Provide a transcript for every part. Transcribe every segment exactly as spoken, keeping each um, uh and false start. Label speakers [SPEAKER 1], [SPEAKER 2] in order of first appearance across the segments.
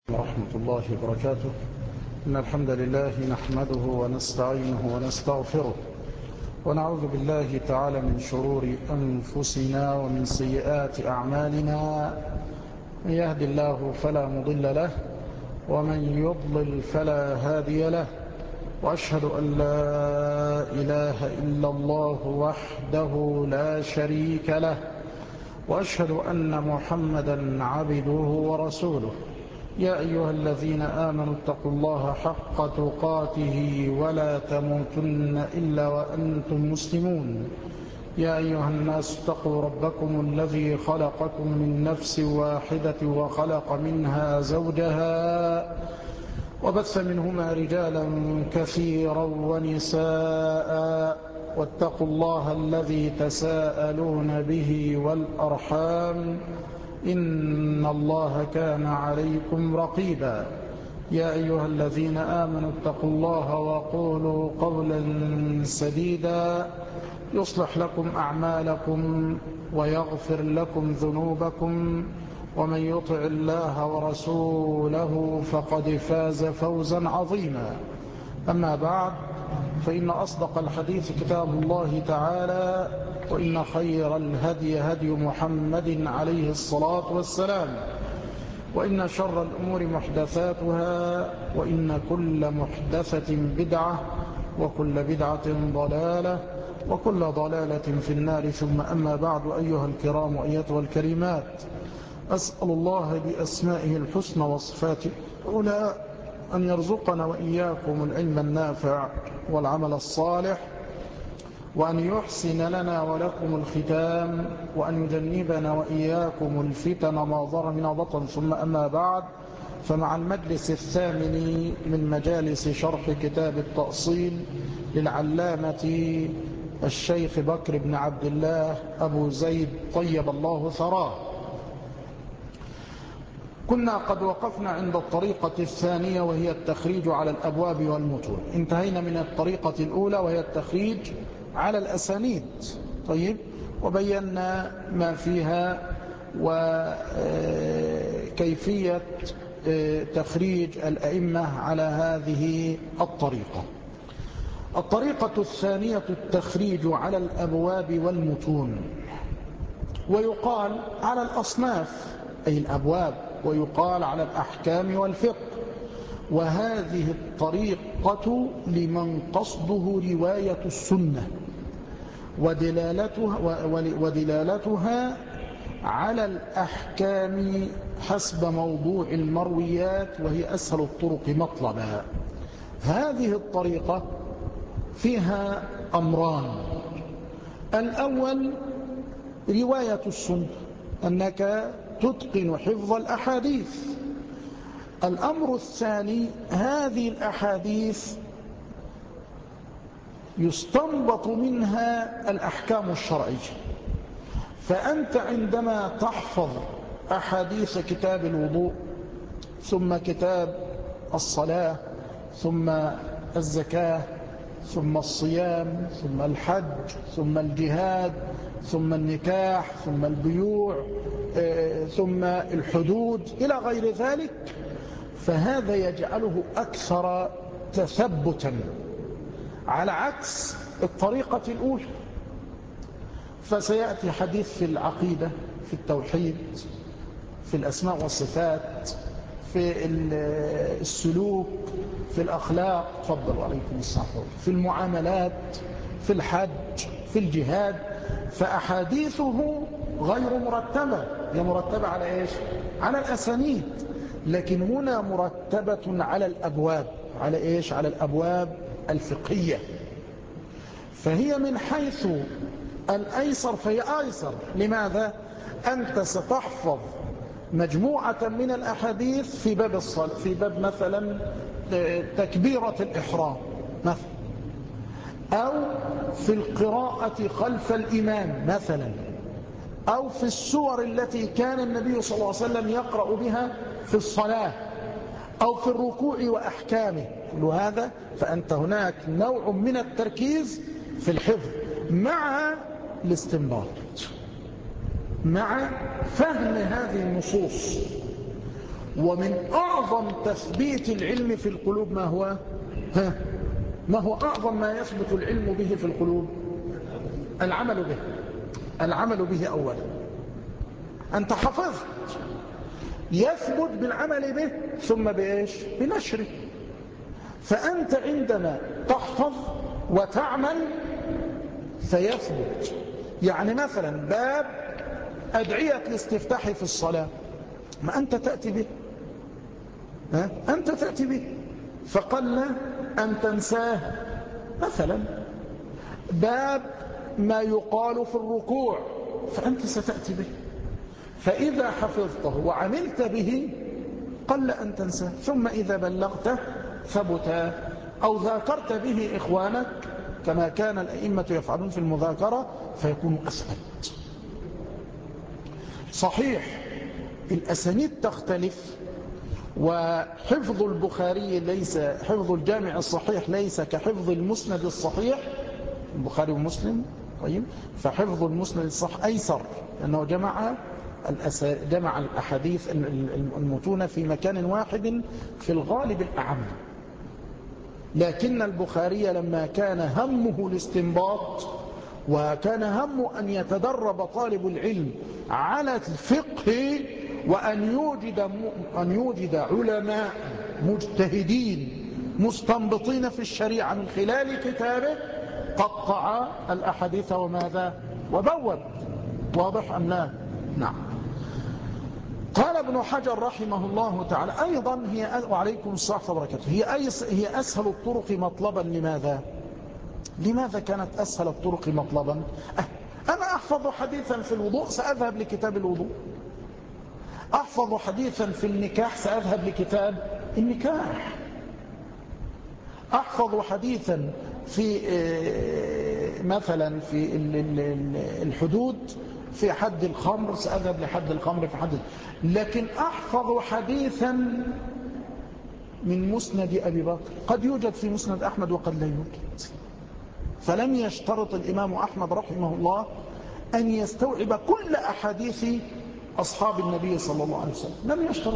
[SPEAKER 1] ورحمة الله وبركاته. إن الحمد لله نحمده ونستعينه ونستغفره ونعوذ بالله تعالى من شرور أنفسنا ومن سيئات أعمالنا. من يهد الله فلا مضل له ومن يضلل فلا هادي له، وأشهد أن لا إله إلا الله وحده لا شريك له، وأشهد أن محمدا عبده ورسوله. يا أيها الذين آمنوا اتقوا الله حق تقاته ولا تموتن إلا وأنتم مسلمون. يا أيها الناس اتقوا ربكم الذي خلقكم من نفس واحدة وخلق منها زوجها وبث منهما رجالا كثيرا ونساء، واتقوا الله الذي تساءلون به والأرحام إن الله كان عليكم رقيبا. يا أيها الذين آمنوا اتقوا الله وقولوا قولا سديدا يصلح لكم أعمالكم ويغفر لكم ذنوبكم، ومن يطع الله ورسوله فقد فاز فوزا عظيما. أما بعد، فإن أصدق الحديث كتاب الله تعالى، وإن خير الهدي هدي محمد عليه الصلاة والسلام، وإن شر الأمور محدثاتها، وإن كل محدثة بدعة، وكل بدعة ضلالة، وكل ضلالة في النار. ثم أما بعد، أيها الكرام وأيتها الكريمات، أسأل الله بأسمائه الحسنى وصفاته العلى أن يرزقنا وإياكم العلم النافع والعمل الصالح، وأن يحسن لنا ولكم الختام، وأن يجنبنا وإياكم الفتن ما ظهر منها وبطن. ثم أما بعد، فمع المجلس الثامن من مجالس شرح كتاب التأصيل للعلامة الشيخ بكر بن عبد الله أبو زيد طيب الله ثراه، كنا قد وقفنا عند الطريقة الثانية وهي التخريج على الأبواب والمتون. انتهينا من الطريقة الأولى وهي التخريج على الأسانيد، طيب، وبينا ما فيها وكيفية تخريج الأئمة على هذه الطريقة. الطريقة الثانية التخريج على الأبواب والمتون، ويقال على الأصناف أي الأبواب، ويقال على الأحكام والفقه. وهذه الطريقة لمن قصده رواية السنة ودلالتها, ودلالتها على الأحكام حسب موضوع المرويات، وهي أسهل الطرق مطلبا. هذه الطريقة فيها أمران: الأول رواية السنة، أنك تتقن حفظ الأحاديث. الأمر الثاني، هذه الأحاديث يستنبط منها الأحكام الشرعية. فأنت عندما تحفظ أحاديث كتاب الوضوء، ثم كتاب الصلاة، ثم الزكاة، ثم الصيام، ثم الحج، ثم الجهاد، ثم النكاح، ثم البيوع، ثم الحدود إلى غير ذلك، فهذا يجعله أكثر تثبتا، على عكس الطريقة الأولى. فسيأتي حديث في العقيدة، في التوحيد، في الأسماء والصفات، في السلوك، في الأخلاق، تفضل وعليكم السلام، في المعاملات، في الحج، في الجهاد. فأحاديثه غير مرتبة، هي مرتبة على إيش؟ على الأسانيد، لكن هنا مرتبة على الأبواب. على إيش؟ على الأبواب الفقهية. فهي من حيث الأيسر فهي أيسر. لماذا؟ أنت ستحفظ مجموعة من الأحاديث في باب الصلاة، في باب مثلا تكبيرة الإحرام مثلا، أو في القراءة خلف الإمام مثلا، أو في السور التي كان النبي صلى الله عليه وسلم يقرأ بها في الصلاة، أو في الركوع وأحكامه. كل هذا فأنت هناك نوع من التركيز في الحفظ مع الاستنباط، مع فهم هذه النصوص. ومن أعظم تثبيت العلم في القلوب ما هو؟ ها ما هو أعظم ما يثبت العلم به في القلوب؟ العمل به. العمل به أولا. أنت حفظت، يثبت بالعمل به ثم بإيش؟ بنشره. فأنت عندما تحفظ وتعمل سيثبت. يعني مثلا باب أدعية الاستفتاح في الصلاة، ما أنت تأتي به، ها؟ أنت تأتي به فقل أن تنساه. مثلا باب ما يقال في الركوع فأنت ستأتي به، فإذا حفظته وعملت به قل أن تنساه، ثم إذا بلغته ثبت، أو ذاكرت به إخوانك كما كان الأئمة يفعلون في المذاكرة فيكون أثبت. صحيح الأسانيد تختلف، وحفظ البخاري ليس حفظ الجامع الصحيح ليس كحفظ المسند الصحيح البخاري ومسلم. طيب فحفظ المسند الصح أيسر لأنه جمع جمع الأحاديث المتونة في مكان واحد في الغالب الأعم. لكن البخاري لما كان همه الاستنباط وكان همه أن يتدرب طالب العلم على الفقه وأن يوجد, أن يوجد علماء مجتهدين مستنبطين في الشريعة من خلال كتابه قطع الأحاديث وماذا وبوب. واضح أم لا؟ نعم. قال ابن حجر رحمه الله تعالى أيضا هي وعليكم السلام وبركاته هي, هي أسهل الطرق مطلبا. لماذا؟ لماذا كانت أسهل الطرق مطلبا؟ أه أنا أحفظ حديثا في الوضوء سأذهب لكتاب الوضوء، أحفظ حديثا في النكاح سأذهب لكتاب النكاح، أحفظ حديثا في مثلا في الحدود في حد الخمر سأذهب لحد الخمر في حد. لكن أحفظ حديثا من مسند أبي بكر قد يوجد في مسند أحمد وقد لا يوجد. فلم يشترط الإمام أحمد رحمه الله أن يستوعب كل أحاديث أصحاب النبي صلى الله عليه وسلم، لم يشترط.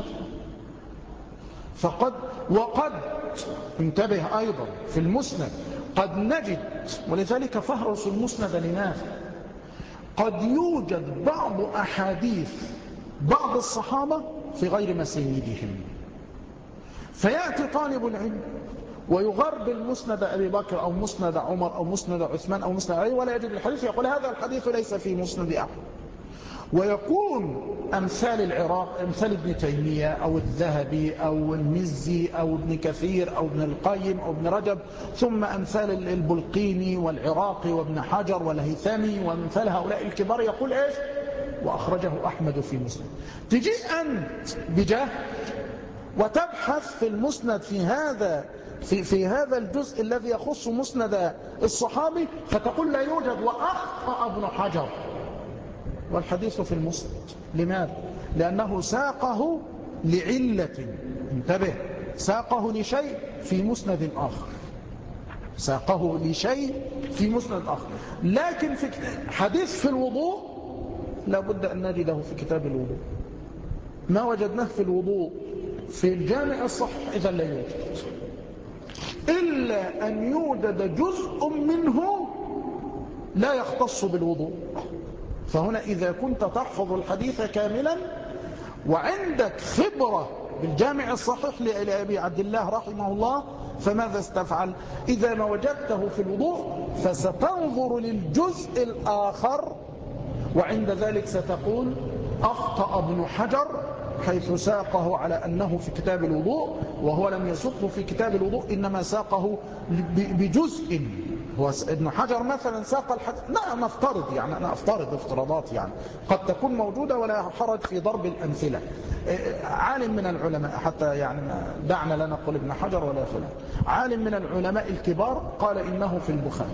[SPEAKER 1] فقد وقد انتبه أيضا في المسند قد نجد، ولذلك فهرس المسند لماذا؟ قد يوجد بعض أحاديث بعض الصحابة في غير مسيدهم، فيأتي طالب العلم ويغرب المسند أبي بكر أو مسند عمر أو مسند عثمان أو مسند علي ولا يجد الحديث، يقول هذا الحديث ليس في مسند أحمد. ويكون أمثال العراق أمثال ابن تيمية أو الذهبي أو المزي أو ابن كثير أو ابن القيم أو ابن رجب، ثم أمثال البلقيني والعراقي وابن حجر والهيثمي وأمثال هؤلاء الكبار يقول إيش؟ وأخرجه أحمد في مسند. تجي أنت بجهل وتبحث في المسند في هذا في, في هذا الجزء الذي يخص مسند الصحابي فتقول لا يوجد، وأخطأ ابن حجر والحديث في المسند. لماذا؟ لأنه ساقه لعلة، انتبه، ساقه لشيء في مسند آخر، ساقه لشيء في مسند آخر. لكن في حديث في الوضوء لابد أن نجده في كتاب الوضوء، ما وجدناه في الوضوء في الجامع الصحيح إذا لا يوجد، إلا أن يوجد جزء منه لا يختص بالوضوء. فهنا إذا كنت تحفظ الحديث كاملا وعندك خبرة بالجامع الصحيح لأبي عبد الله رحمه الله، فماذا استفعل؟ إذا ما وجدته في الوضوء فستنظر للجزء الآخر، وعند ذلك ستقول أخطأ ابن حجر حيث ساقه على أنه في كتاب الوضوء وهو لم يسقه في كتاب الوضوء، إنما ساقه بجزء. هو ابن حجر مثلا ساق الحديث، لا نفترض يعني أنا أفترض افتراضات يعني قد تكون موجودة ولا حرج في ضرب الأمثلة. عالم من العلماء حتى يعني دعنا لا نقول ابن حجر ولا فلان، عالم من العلماء الكبار قال إنه في البخاري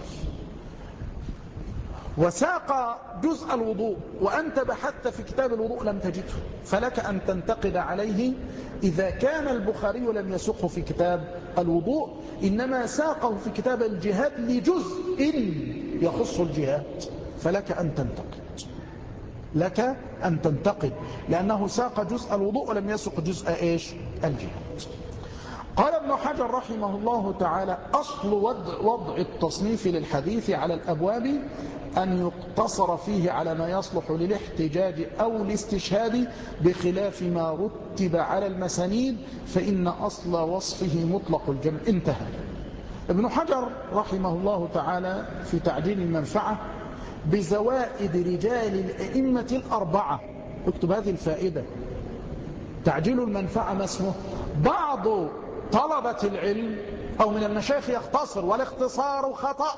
[SPEAKER 1] وساق جزء الوضوء، وأنت بحثت في كتاب الوضوء لم تجده، فلك أن تنتقد عليه إذا كان البخاري لم يسقه في كتاب الوضوء إنما ساقه في كتاب الجهاد لجزء يخص الجهاد، فلك أن تنتقد. لك أن تنتقد، لأنه ساق جزء الوضوء ولم يسق جزء إيش الجهاد. قال ابن حجر رحمه الله تعالى: أصل وضع, وضع التصنيف للحديث على الأبواب أن يقتصر فيه على ما يصلح للاحتجاج أو الاستشهاد بخلاف ما رتب على المسانيد، فإن أصل وصفه مطلق الجمع. انتهى. ابن حجر رحمه الله تعالى في تعجيل المنفعة بزوائد رجال الأئمة الأربعة. اكتب هذه الفائدة: تعجيل المنفعة ما اسمه؟ بعض طلبة العلم أو من المشايخ يختصر، والاختصار خطأ.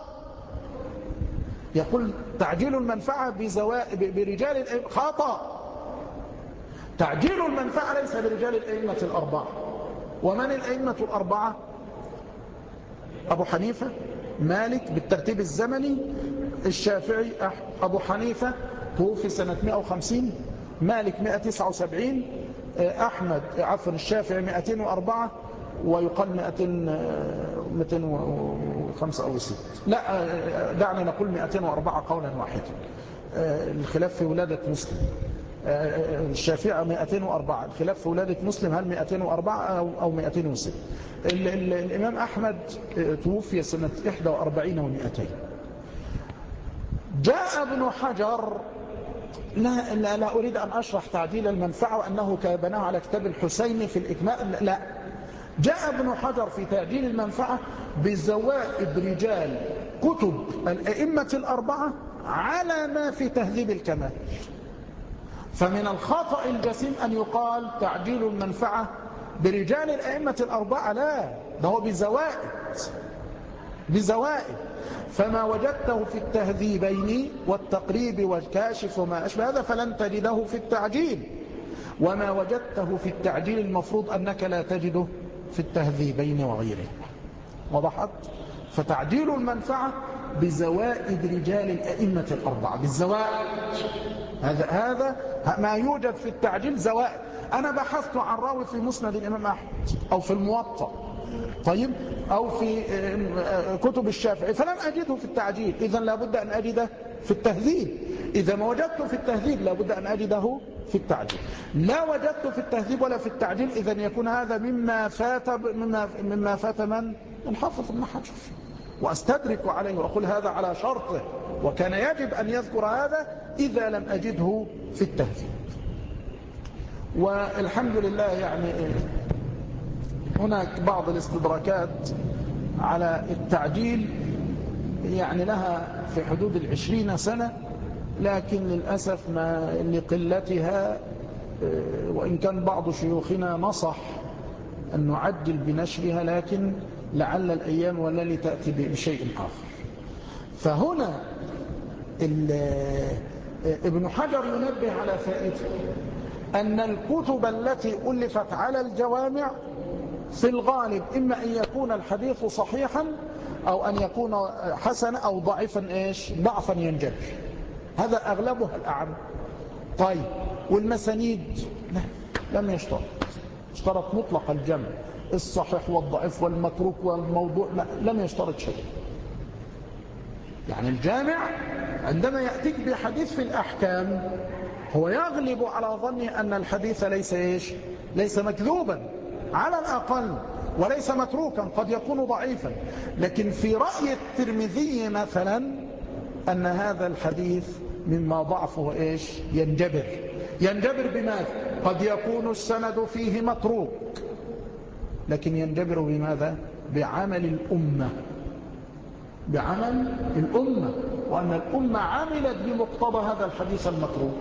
[SPEAKER 1] يقول تعجيل المنفعة بزوائد برجال الأئمة، خطأ. تعجيل المنفعة ليس برجال الأئمة الأربعة. ومن الأئمة الأربعة؟ أبو حنيفة، مالك بالترتيب الزمني، الشافعي، أبو حنيفة توفي سنة مئة وخمسين، مالك مئة وتسعة وسبعين، أحمد عفوا الشافعي مئتين وأربعة، ويقال مئتين وخمسة أو ستة، لا دعنا نقول مئتين وأربعة قولا واحدا، الخلاف في ولادة مسلم. الشافعي مئتين وأربعة، الخلاف في ولادة مسلم هل مئتين وأربعة أو مئتين وستة. الإمام أحمد توفي سنة إحدى وأربعين ومئتين. جاء ابن حجر، لا, لا, لا أريد أن أشرح تعجيل المنفعة وأنه بناه على كتاب الحسيني في الإكمال، لا. جاء ابن حجر في تعجيل المنفعة بزوائد رجال كتب الأئمة الأربعة على ما في تهذيب الكمال. فمن الخطأ الجسيم أن يقال تعجيل المنفعة برجال الأئمة الأربعة، لا، ده هو بزوائد بزوائد. فما وجدته في التهذيبين والتقريب والكاشف وما أشبه هذا فلن تجده في التعجيل، وما وجدته في التعجيل المفروض أنك لا تجده في التهذيبين وغيره. وضحت؟ فتعجيل المنفعة بزوائد رجال الأئمة الأربعة، بالزوائد. هذا هذا ما يوجد في التعجيل زوائد. أنا بحثت عن راوي في مسند الإمام أحمد أو في الموطأ، طيب، أو في كتب الشافعي، فلم أجده في التعجيل، إذن لابد أن أجده في التهذيب. إذا ما وجدته في التهذيب لابد أن أجده في التعجيل. لا وجدته في التهذيب ولا في التعجيل، إذن يكون هذا مما فات مما مما فات من الحافظ ابن حجر، وأستدرك عليه وأقول هذا على شرطه، وكان يجب أن يذكر هذا إذا لم أجده في التهذيب. والحمد لله يعني هناك بعض الاستدراكات على التعجيل يعني لها في حدود العشرين سنة، لكن للأسف ما لقلتها، وإن كان بعض شيوخنا نصح أن نعجل بنشرها، لكن لعل الأيام والليل تأتي بشيء آخر. فهنا ابن حجر ينبه على فائدة أن الكتب التي ألفت على الجوامع في الغالب إما أن يكون الحديث صحيحا أو أن يكون حسنا أو ضعيفا، إيش ضعفا ينجبر، هذا أغلبها الأعم. طيب، والمسانيد لا، لم يشترط، اشترط مطلق الجمع، الصحيح والضعيف والمتروك والموضوع، لا، لم يشترط شيء. يعني الجامع عندما يأتيك بحديث في الأحكام هو يغلب على ظنه أن الحديث ليس إيش ليس مكذوبا على الأقل، وليس متروكا، قد يكون ضعيفا. لكن في رأي الترمذي مثلا أن هذا الحديث مما ضعفه إيش ينجبر. ينجبر بماذا؟ قد يكون السند فيه متروك، لكن ينجبر بماذا؟ بعمل الأمة، بعمل الأمة، وأن الأمة عملت بمقتضى هذا الحديث المتروك.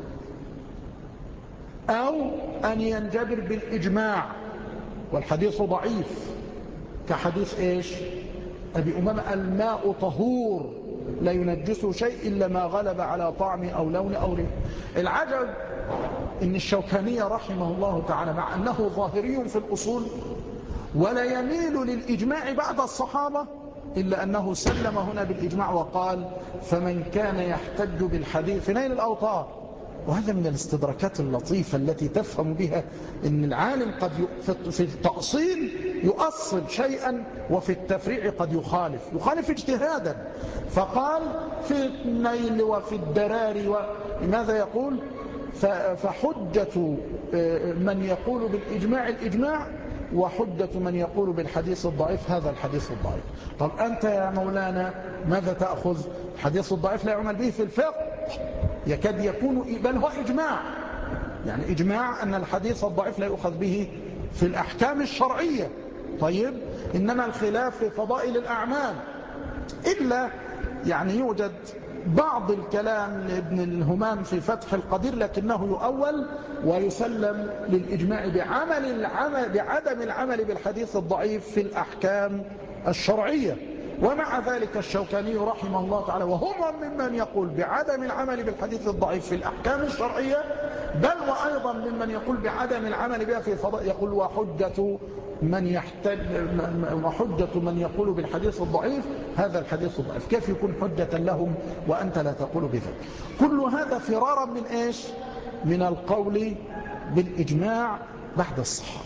[SPEAKER 1] أو أن ينجبر بالإجماع والحديث ضعيف، كحديث إيش أبي أمامة: الماء طهور لا ينجسه شيء إلا ما غلب على طعم أو لون أو ريح. العجب إن الشوكاني رحمه الله تعالى مع أنه ظاهري في الأصول ولا يميل للإجماع بعد الصحابة، إلا أنه سلم هنا بالإجماع وقال: فمن كان يحتج بالحديث في نيل الأوطار. وهذا من الاستدراكات اللطيفة التي تفهم بها أن العالم قد في التأصيل يؤصل شيئا، وفي التفريع قد يخالف يخالف اجتهادا. فقال في النيل وفي الدرار و لماذا يقول فحجة من يقول بالإجماع الإجماع، وحجة من يقول بالحديث الضعيف هذا الحديث الضعيف. طب أنت يا مولانا ماذا تأخذ؟ الحديث الضعيف لا يعمل به في الفقه، يكاد يكون بل هو إجماع، يعني إجماع أن الحديث الضعيف لا يؤخذ به في الأحكام الشرعية. طيب إنما الخلاف في فضائل الأعمال، إلا يعني يوجد بعض الكلام لابن الهمام في فتح القدير لكنه يؤول ويسلم للإجماع بعمل العمل بعدم العمل بالحديث الضعيف في الأحكام الشرعية. ومع ذلك الشوكاني رحمه الله تعالى وهم ممن يقول بعدم العمل بالحديث الضعيف في الأحكام الشرعية، بل وأيضا ممن يقول بعدم العمل بها في فضاء، يقول وحجة من يحتج وحجة من يقول بالحديث الضعيف هذا الحديث الضعيف. كيف يكون حجة لهم وأنت لا تقول بذلك؟ كل هذا فرارا من إيش؟ من القول بالإجماع بعد الصحابة.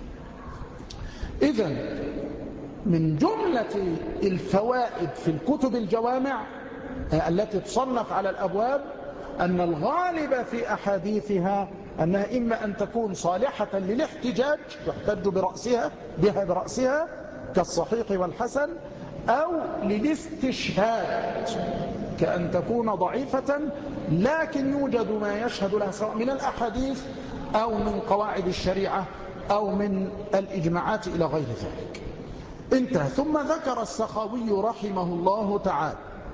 [SPEAKER 1] إذن من جملة الفوائد في الكتب الجوامع التي تصنف على الأبواب أن الغالب في أحاديثها أنها إما أن تكون صالحة للاحتجاج يحتج برأسها بها برأسها كالصحيح والحسن، أو للاستشهاد كأن تكون ضعيفة لكن يوجد ما يشهد لها سواء من الأحاديث أو من قواعد الشريعة أو من الإجماعات إلى غير ذلك. انتهى. ثم ذكر السخاوي رحمه الله تعالى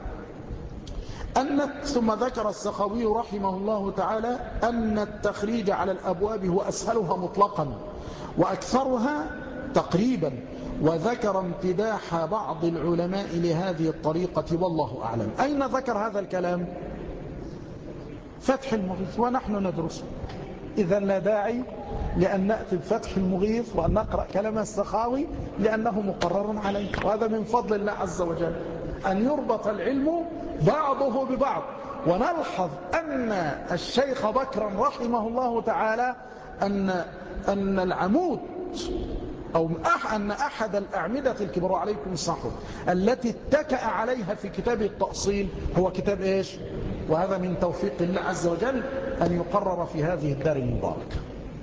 [SPEAKER 1] أن ثم ذكر السخاوي رحمه الله تعالى أن التخريج على الأبواب هو أسهلها مطلقا وأكثرها تقريبا، وذكر امتداح بعض العلماء لهذه الطريقة والله أعلم. أين ذكر هذا الكلام؟ فتح المغيث ونحن ندرسه، إذا لا داعي لأن نأتي بفتح المغيث وأن نقرأ كلام السخاوي لأنه مقرر عليه، وهذا من فضل الله عز وجل أن يربط العلم بعضه ببعض. ونلحظ أن الشيخ بكرا رحمه الله تعالى أن أن العمود أو أن أحد الأعمدة الكبرى عليكم الصحوة التي اتكأ عليها في كتاب التأصيل هو كتاب إيش؟ وهذا من توفيق الله عز وجل أن يقرر في هذه الدار المباركة،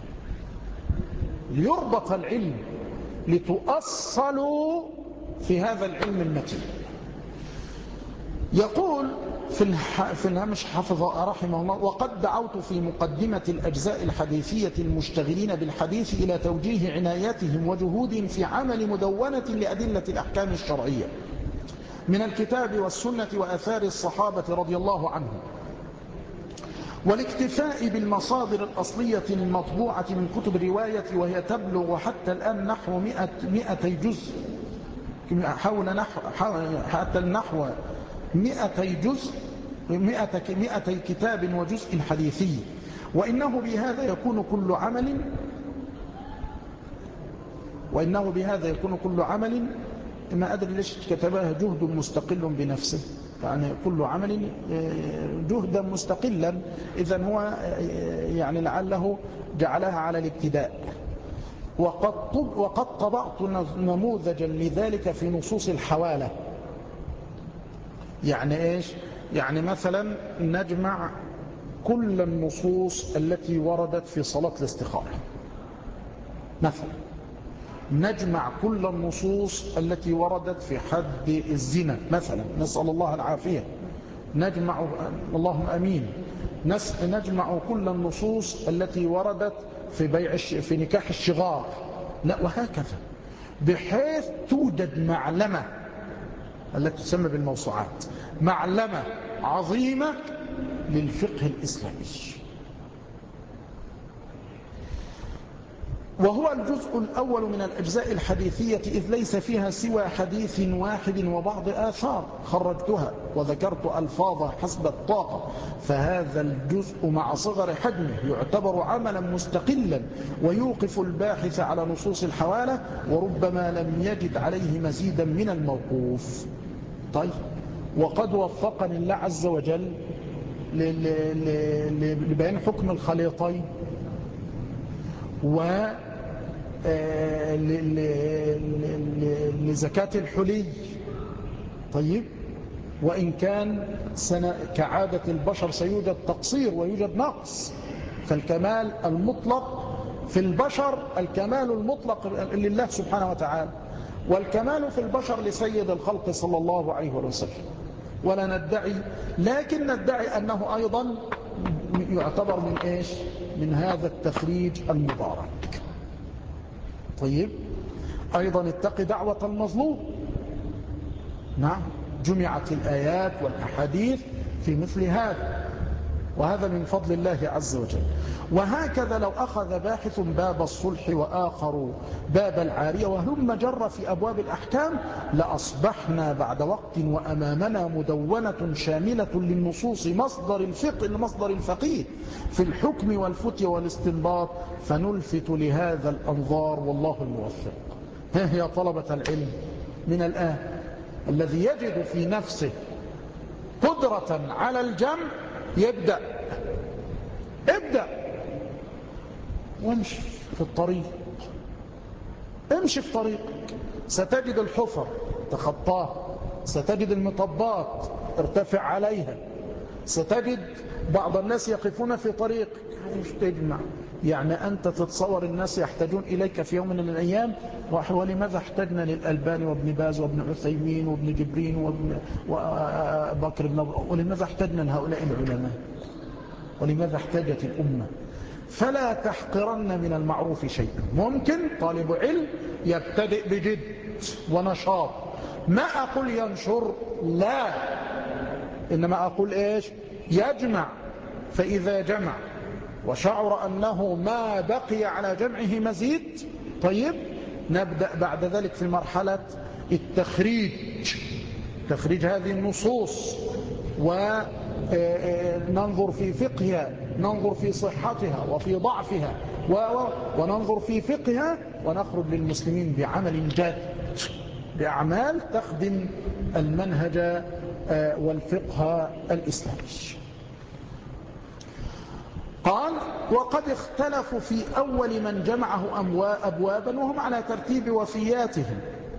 [SPEAKER 1] ليربط العلم لتؤصلوا في هذا العلم المتين. يقول في في الهامش حفظ رحمه الله: وقد دعوت في مقدمة الأجزاء الحديثية المشتغلين بالحديث إلى توجيه عنايتهم وجهودهم في عمل مدونة لأدلة الأحكام الشرعية من الكتاب والسنة وآثار الصحابة رضي الله عنهم، والاكتفاء بالمصادر الأصلية المطبوعة من كتب الرواية، وهي تبلغ حتى الآن نحو مئتي جزء، حول نحو حتى النحو مئتي جزء مئتي كتاب وجزء حديثي. وإنه بهذا يكون كل عمل وإنه بهذا يكون كل عمل ما أدري ليش كتبها جهد مستقل بنفسه، يعني كل عمل جهدا مستقلا، إذن هو يعني لعله جعلها على الابتداء. وقد, وقد طبعت نموذجا لذلك في نصوص الحوالة. يعني إيش؟ يعني مثلا نجمع كل النصوص التي وردت في صلاة الاستخارة، مثلا نجمع كل النصوص التي وردت في حد الزنا مثلا، نسأل الله العافية، نجمع اللهم أمين، نجمع كل النصوص التي وردت في بيع في نكاح الشغار، لا وهكذا، بحيث توجد معلمة التي تسمى بالموسوعات، معلمة عظيمة للفقه الإسلامي. وهو الجزء الأول من الأجزاء الحديثية، إذ ليس فيها سوى حديث واحد وبعض آثار خرجتها وذكرت ألفاظها حسب الطاقة، فهذا الجزء مع صغر حجمه يعتبر عملا مستقلا ويوقف الباحث على نصوص الحوالة، وربما لم يجد عليه مزيدا من الموقوف. طيب، وقد وفقني الله عز وجل لبيان حكم الخليطين و لزكاة الحلي. طيب، وإن كان كعادة البشر سيوجد تقصير ويوجد نقص، فالكمال المطلق في البشر الكمال المطلق لله سبحانه وتعالى، والكمال في البشر لسيد الخلق صلى الله عليه وسلم. ولا ندعي، لكن ندعي أنه أيضا يعتبر من إيش؟ من هذا التخريج المبارك. طيب، أيضا اتق دعوة المظلوم. نعم، جمعت الآيات والأحاديث في مثل هذا، وهذا من فضل الله عز وجل. وهكذا لو أخذ باحث باب الصلح وآخر باب العارية وهم جر في أبواب الأحكام لأصبحنا بعد وقت وأمامنا مدونة شاملة للنصوص مصدر الفقه مصدر الفقيه في الحكم والفتي والاستنباط، فنلفت لهذا الأنظار والله الموفق. ها هي طلبة العلم من الآن الذي يجد في نفسه قدرة على الجمع يبدأ ابدأ وامشي في الطريق، امشي في طريقك، ستجد الحفر تخطاها، ستجد المطبات ارتفع عليها، ستجد بعض الناس يقفون في طريق مش تجمع. يعني أنت تتصور الناس يحتاجون إليك في يوم من الأيام، ولماذا احتاجنا للألباني وابن باز وابن عثيمين وابن جبرين وابن وبكر بن ولماذا احتاجنا لهؤلاء العلماء؟ ولماذا احتاجت الأمة؟ فلا تحقرن من المعروف شيئا. ممكن طالب علم يبتدئ بجد ونشاط، ما أقول ينشر، لا، إنما أقول إيش؟ يجمع. فإذا جمع وشعر أنه ما بقي على جمعه مزيد، طيب نبدأ بعد ذلك في مرحلة التخريج، تخريج هذه النصوص، وننظر في فقهها، ننظر في صحتها وفي ضعفها، وننظر في فقهها، ونخرج للمسلمين بعمل جاد، بأعمال تخدم المنهج والفقه الإسلامي. قال: وقد اختلفوا في أول من جمعه أبوابا وهم على ترتيب وفياتهم.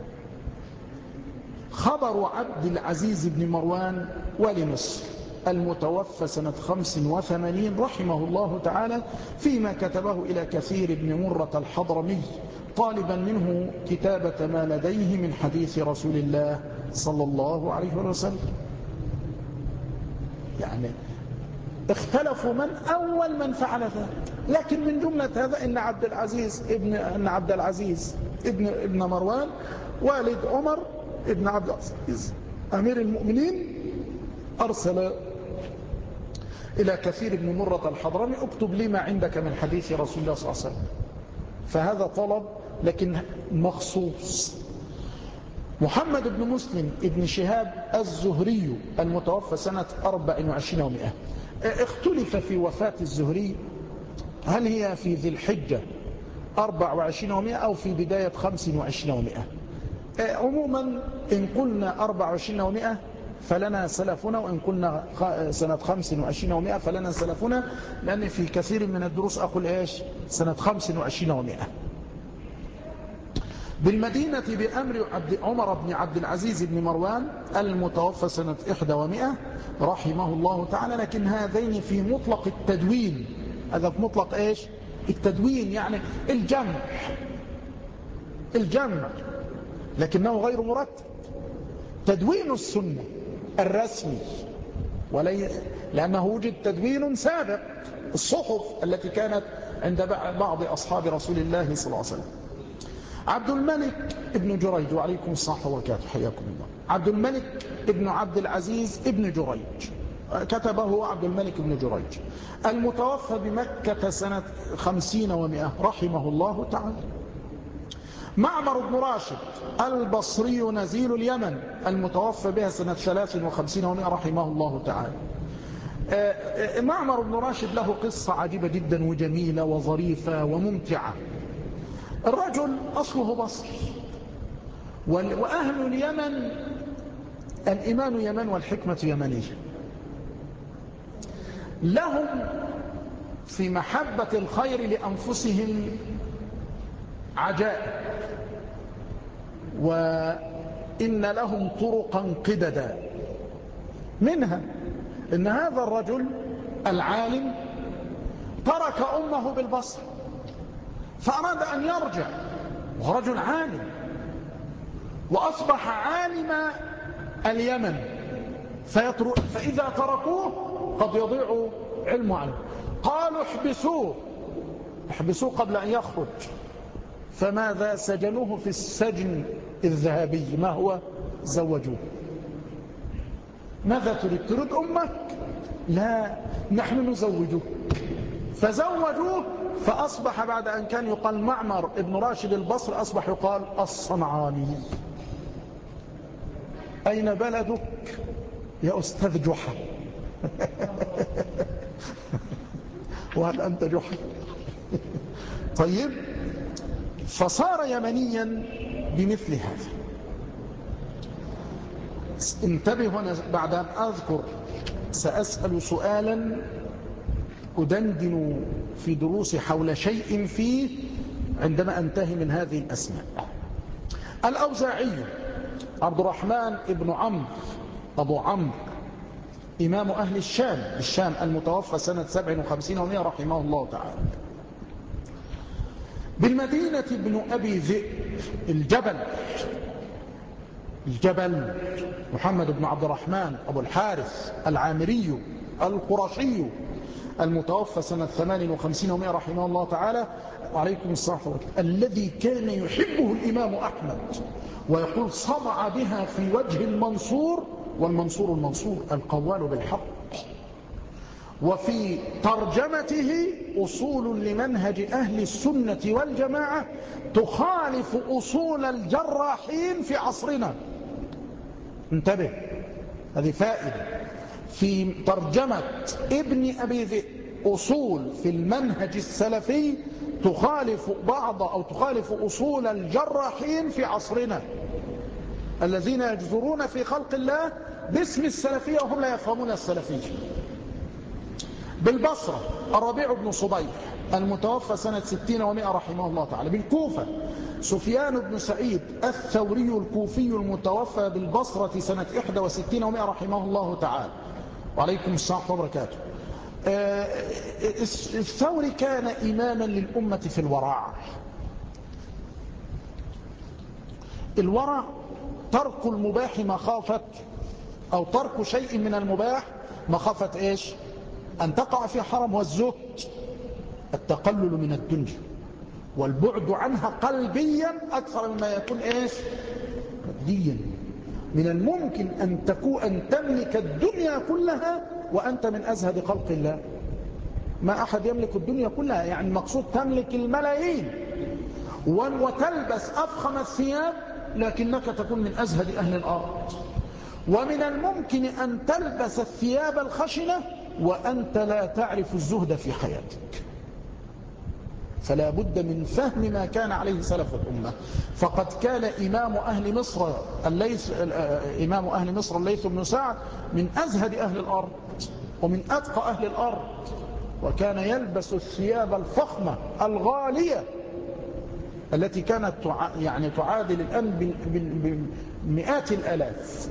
[SPEAKER 1] خبر عبد العزيز بن مروان والي مصر المتوفى سنة خمس وثمانين رحمه الله تعالى فيما كتبه إلى كثير بن مرة الحضرمي طالبا منه كتابة ما لديه من حديث رسول الله صلى الله عليه وسلم. يعني اختلفوا من أول من فعل ذلك، لكن من جملة هذا إن عبد العزيز ابن أن عبد العزيز ابن ابن مروان والد عمر ابن عبد العزيز أمير المؤمنين أرسل إلى كثير بن مرة الحضرمي: اكتب لي ما عندك من حديث رسول الله صلى الله عليه وسلم. فهذا طلب لكن مخصوص. محمد بن مسلم ابن شهاب الزهري المتوفى سنة أربع وعشرين ومئة. اختلف في وفاة الزهري، هل هي في ذي الحجة أربع وعشرين ومئة أو في بداية خمس وعشرين ومئة. عموما إن قلنا أربع وعشرين ومئة فلنا سلفنا، وإن قلنا سنة خمس وعشرين ومئة فلنا سلفنا، لأن في كثير من الدروس أقول إيش سنة خمس وعشرين ومئة. بالمدينة بأمر عبد عمر بن عبد العزيز بن مروان المتوفى سنة إحدى ومئة رحمه الله تعالى. لكن هذين في مطلق التدوين، هذا في مطلق إيش التدوين، يعني الجمع الجمع لكنه غير مرتب. تدوين السنة الرسمي، ولي لأنه وجد تدوين سابق، الصحف التي كانت عند بعض أصحاب رسول الله صلى الله عليه وسلم. عبد الملك ابن جريج، وعليكم الصحة وبركاته، حياكم الله. عبد الملك ابن عبد العزيز ابن جريج كتبه عبد الملك ابن جريج المتوفى بمكة سنة خمسين ومئة رحمه الله تعالى. معمر بن راشد البصري نزيل اليمن المتوفى بها سنة ثلاث وخمسين ومئة رحمه الله تعالى. معمر بن راشد له قصة عجيبة جدا وجميلة وظريفة وممتعة. الرجل أصله بصري، وأهل اليمن الإيمان يمن والحكمة يمنية، لهم في محبة الخير لأنفسهم عجائب، وإن لهم طرقا قددا منها إن هذا الرجل العالم ترك أمه بالبصرة فأراد أن يرجع، وهو رجل عالم وأصبح عالم اليمن، فإذا تركوه قد يضيع علمه عنه. قالوا احبسوه احبسوه قبل أن يخرج. فماذا؟ سجنوه في السجن الذهبي. ما هو؟ زوجوه. ماذا تريد؟ تريد أمك؟ لا، نحن نزوجوه. فزوجوه، فأصبح بعد أن كان يقال معمر ابن راشد البصري أصبح يقال الصنعاني. أين بلدك يا أستاذ جحا؟ وهل أنت جحا؟ طيب، فصار يمنيا بمثل هذا. انتبهوا، أنا بعد أن أذكر سأسأل سؤالا أدندن في دروسي حول شيء فيه عندما أنتهي من هذه الأسماء. الأوزاعي عبد الرحمن ابن عمرو أبو عمرو، إمام أهل الشام الشام المتوفى سنة سبع وخمسين ومئة رحمه الله تعالى. بالمدينة ابن أبي ذئب الجبل الجبل محمد بن عبد الرحمن أبو الحارث العامري القرشي المتوفى سنة ثمان وخمسين ومئة رحمه الله تعالى وعليكم السلام ورحمة الله، الذي كان يحبه الإمام أحمد ويقول صدع بها في وجه المنصور، والمنصور المنصور القوال بالحق. وفي ترجمته أصول لمنهج أهل السنة والجماعة تخالف أصول الجراحين في عصرنا. انتبه، هذه فائدة. في ترجمة ابن أبي ذئب أصول في المنهج السلفي تخالف بعض أو تخالف أصول الجراحين في عصرنا الذين يجذرون في خلق الله باسم السلفية وهم لا يفهمون السلفية. بالبصرة الربيع بن صبيح المتوفى سنة ستين ومئة رحمه الله تعالى. بالكوفة سفيان بن سعيد الثوري الكوفي المتوفى بالبصرة سنة إحدى وستين ومئة رحمه الله تعالى وعليكم السلام وبركاته. الثوري كان إماما للأمة في الورع. الورع ترك المباح مخافة أو ترك شيء من المباح مخافة إيش؟ أن تقع في حرم. والزهد التقلل من الدنيا والبعد عنها قلبيا أكثر مما يكون إيش؟ ماديا. من الممكن أن تكون أن تملك الدنيا كلها وأنت من أزهد خلق الله. ما أحد يملك الدنيا كلها، يعني المقصود تملك الملايين وتلبس أفخم الثياب لكنك تكون من أزهد أهل الأرض. ومن الممكن أن تلبس الثياب الخشنة وأنت لا تعرف الزهد في حياتك. فلا بد من فهم ما كان عليه سلف الأمة. فقد كان إمام أهل مصر الليث إمام أهل مصر الليث بن سعد من أزهد أهل الأرض ومن أتقى أهل الأرض، وكان يلبس الثياب الفخمة الغالية التي كانت يعني تعادل الآن بمئات الآلاف.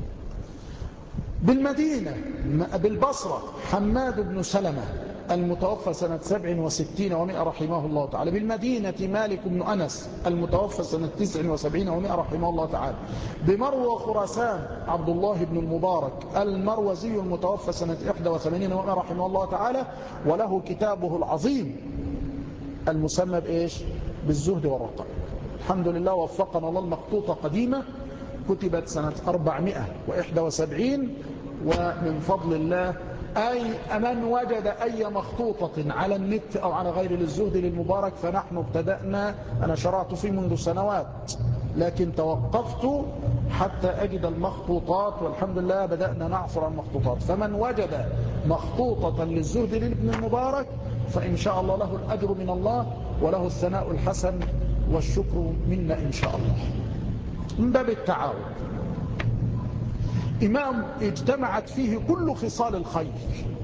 [SPEAKER 1] بالمدينة بالبصرة حماد بن سلمة المتوفى سنة سبع وستين ومئة رحمه الله تعالى. بالمدينة مالك بن أنس المتوفى سنة تسع وسبعين ومئة رحمه الله تعالى. بمروى خراسان عبد الله بن المبارك المروزي المتوفى سنة إحدى وثمانين ومئة رحمه الله تعالى، وله كتابه العظيم المسمى بإيش؟ بالزهد والرقاء. الحمد لله وفقنا الله. المخطوطة قديمة كتبت سنة أربعمائة وإحدى وسبعين، ومن فضل الله أي من وجد أي مخطوطة على النت أو على غير للزهد للمبارك فنحن ابتدأنا. أنا شرعت فيه منذ سنوات لكن توقفت حتى أجد المخطوطات، والحمد لله بدأنا نعثر المخطوطات. فمن وجد مخطوطة للزهد لابن المبارك فإن شاء الله له الأجر من الله وله الثناء الحسن والشكر منا إن شاء الله. من باب التعاون، إمام اجتمعت فيه كل خصال الخير،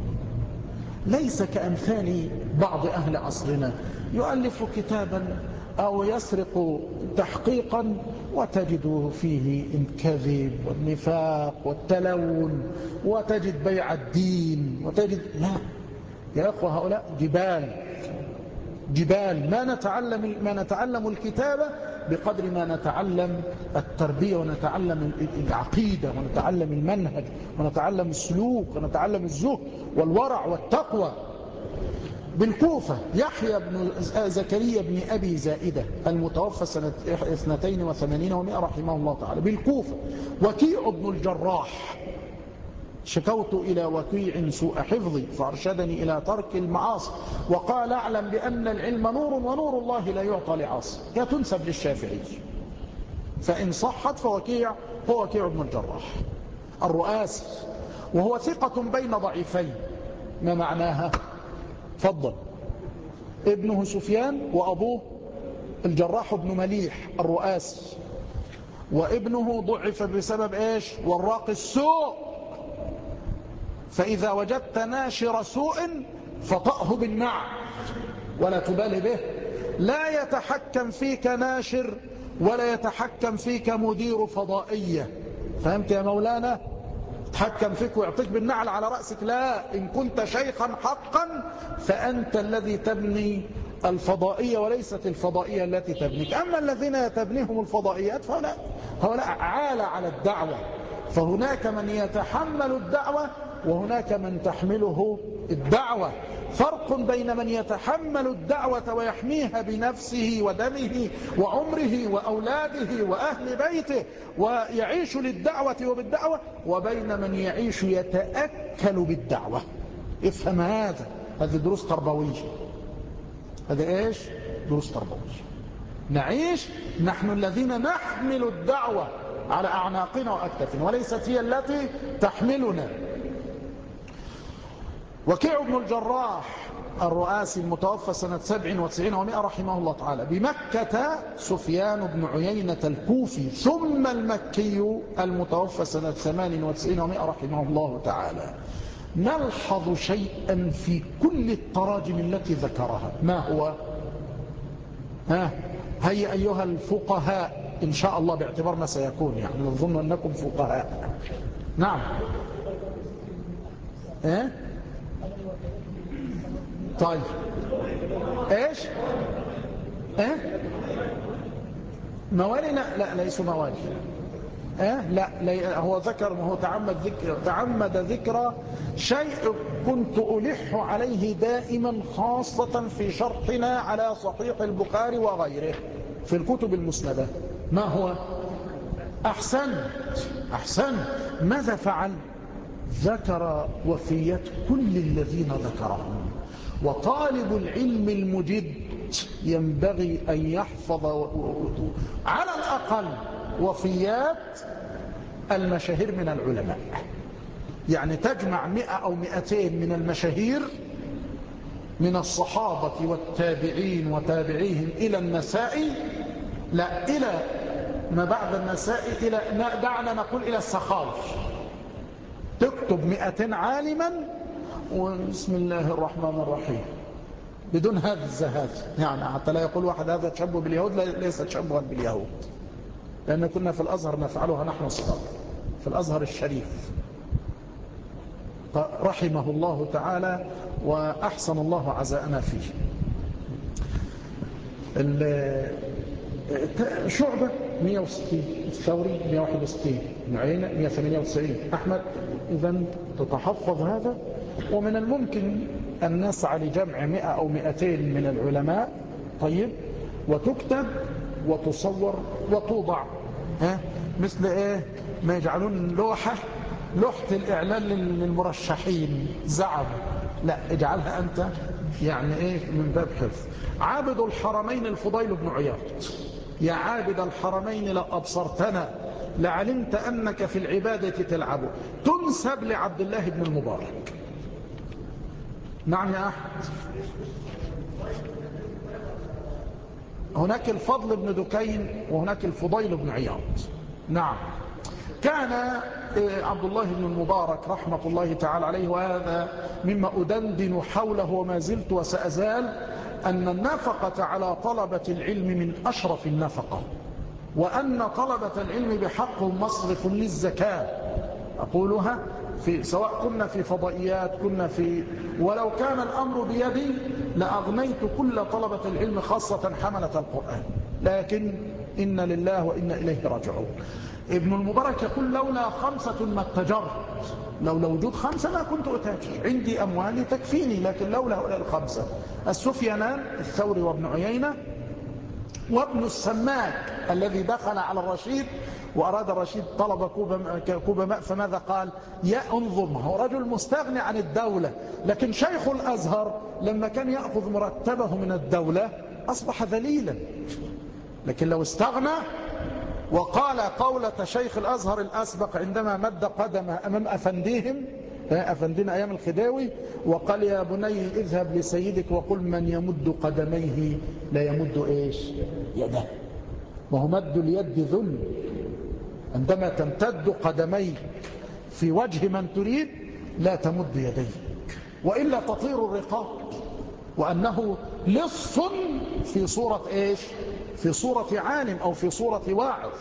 [SPEAKER 1] ليس كأمثال بعض أهل عصرنا يؤلف كتابا أو يسرق تحقيقا وتجد فيه الكذب والنفاق والتلون، وتجد بيع الدين، وتجد لا يا أخوة، هؤلاء جبال جبال. ما نتعلم ما نتعلم الكتابة بقدر ما نتعلم التربية، ونتعلم العقيدة، ونتعلم المنهج، ونتعلم السلوك، ونتعلم الزهد والورع والتقوى. بالكوفة يحيى بن زكريا بن أبي زائدة المتوفى سنة اثنتين وثمانين ومائة رحمه الله تعالى بالكوفة. وكيع بن الجراح: شكوت إلى وكيع سوء حفظي فأرشدني إلى ترك المعاصي، وقال اعلم بأن العلم نور ونور الله لا يعطى لعاصي. هي تنسب للشافعي، فإن صحت فوكيع هو وكيع بن الجراح الرؤاسي، وهو ثقة بين ضعيفين. ما معناها؟ فضل. ابنه سفيان وأبوه الجراح بن مليح الرؤاسي، وابنه ضعف بسبب إيش؟ وراق السوء. فإذا وجدت ناشر سوء فطأه بالنعل ولا تبالي به. لا يتحكم فيك ناشر ولا يتحكم فيك مدير فضائية، فهمت يا مولانا؟ يتحكم فيك ويعطيك بالنعل على رأسك، لا. إن كنت شيخا حقا فأنت الذي تبني الفضائية وليست الفضائية التي تبنيك. أما الذين تبنيهم الفضائيات فهؤلاء هؤلاء عالة على الدعوة. فهناك من يتحمل الدعوة وهناك من تحمله الدعوة. فرق بين من يتحمل الدعوة ويحميها بنفسه ودمه وعمره وأولاده وأهل بيته ويعيش للدعوة وبالدعوة، وبين من يعيش يتأكل بالدعوة. افهم هذا، هذه دروس تربوية. هذا ايش؟ دروس تربوية. نعيش نحن الذين نحمل الدعوة على أعناقنا وأكتافنا، وليست هي التي تحملنا. وكيع بن الجراح الرؤاسي المتوفى سنة سبع وتسعين ومائة رحمه الله تعالى بمكة سفيان بن عيينة الكوفي، ثم المكي المتوفى سنة ثمان وتسعين ومائة رحمه الله تعالى. نلحظ شيئا في كل التراجم التي ذكرها. ما هو؟ ها هيا أيها الفقهاء إن شاء الله، باعتبار ما سيكون، يعني نظن أنكم فقهاء. نعم. ايه طيب ايش ايه موالي؟ لا, لا ليسوا موالي. ايه لا, لا هو ذكر، هو تعمد ذكر تعمد ذكر شيء كنت ألح عليه دائما، خاصة في شرحنا على صحيح البخاري وغيره في الكتب المسندة. ما هو؟ أحسن أحسن ماذا فعل؟ ذكر وفيات كل الذين ذكرهم. وطالب العلم المجد ينبغي أن يحفظ على الأقل وفيات المشاهير من العلماء. يعني تجمع مئة أو مئتين من المشاهير من الصحابة والتابعين وتابعيهم إلى النسائي، لا إلى ما بعد النسائي، إلى دعنا نقول إلى السخاوي. تكتب مئتين عالما وبسم الله الرحمن الرحيم بدون هذا الزهاد، يعني حتى لا يقول واحد هذا تشبه باليهود، ليس تشبها باليهود، لأن كنا في الأزهر نفعلها نحن الصغار في الأزهر الشريف. رحمه الله تعالى وأحسن الله عزاءنا فيه. شعبة مئة وستين، الثوري مئة وواحد وستين، معينة مئة وثمانية وتسعين، أحمد. إذن تتحفظ هذا. ومن الممكن أن نسعى لجمع مئة أو مئتين من العلماء، طيب، وتكتب وتصور وتوضع، ها مثل إيه ما يجعلون لوحة لوحة الإعلان للمرشحين زعم، لا اجعلها أنت يعني إيه من باب حفظ. عابد الحرمين الفضيل بن عياض: يا عابد الحرمين لو أبصرتنا لعلمت أنك في العبادة تلعب. تنسب لعبد الله بن المبارك. نعم يا أحمد. هناك الفضل بن دكين وهناك الفضيل بن عياض. نعم. كان عبد الله بن المبارك رحمة الله تعالى عليه، وهذا مما أدندن حوله وما زلت وسأزال، أن النفقة على طلبة العلم من أشرف النفقة، وأن طلبة العلم بحق مصرف للزكاة. أقولها في سواء كنا في فضائيات كنا في، ولو كان الأمر بيدي لأغنيت كل طلبة العلم خاصة حملة القرآن، لكن إن لله وإنا إليه راجعون. ابن المبارك يقول لولا خمسة ما اتجرت، لولا وجود خمسة ما كنت أتاجر، عندي أموالي تكفيني، لكن لولا هؤلاء الخمسة السفيانان الثوري وابن عيينة وابن السماك الذي دخل على الرشيد وأراد الرشيد طلب كوب ماء، فماذا قال؟ يا انظر، هو رجل مستغني عن الدولة، لكن شيخ الأزهر لما كان يأخذ مرتبه من الدولة أصبح ذليلا، لكن لو استغنى وقال قولة شيخ الأزهر الأسبق عندما مد قدمه أمام أفنديهم أفندنا أيام الخديوي وقال يا بني اذهب لسيدك وقل من يمد قدميه لا يمد إيش يده، وهو مد اليد ذل، عندما تمتد قدميك في وجه من تريد لا تمد يديك وإلا تطير الرقاب، وأنه لص في صورة إيش في صورة عالم أو في صورة واعظ.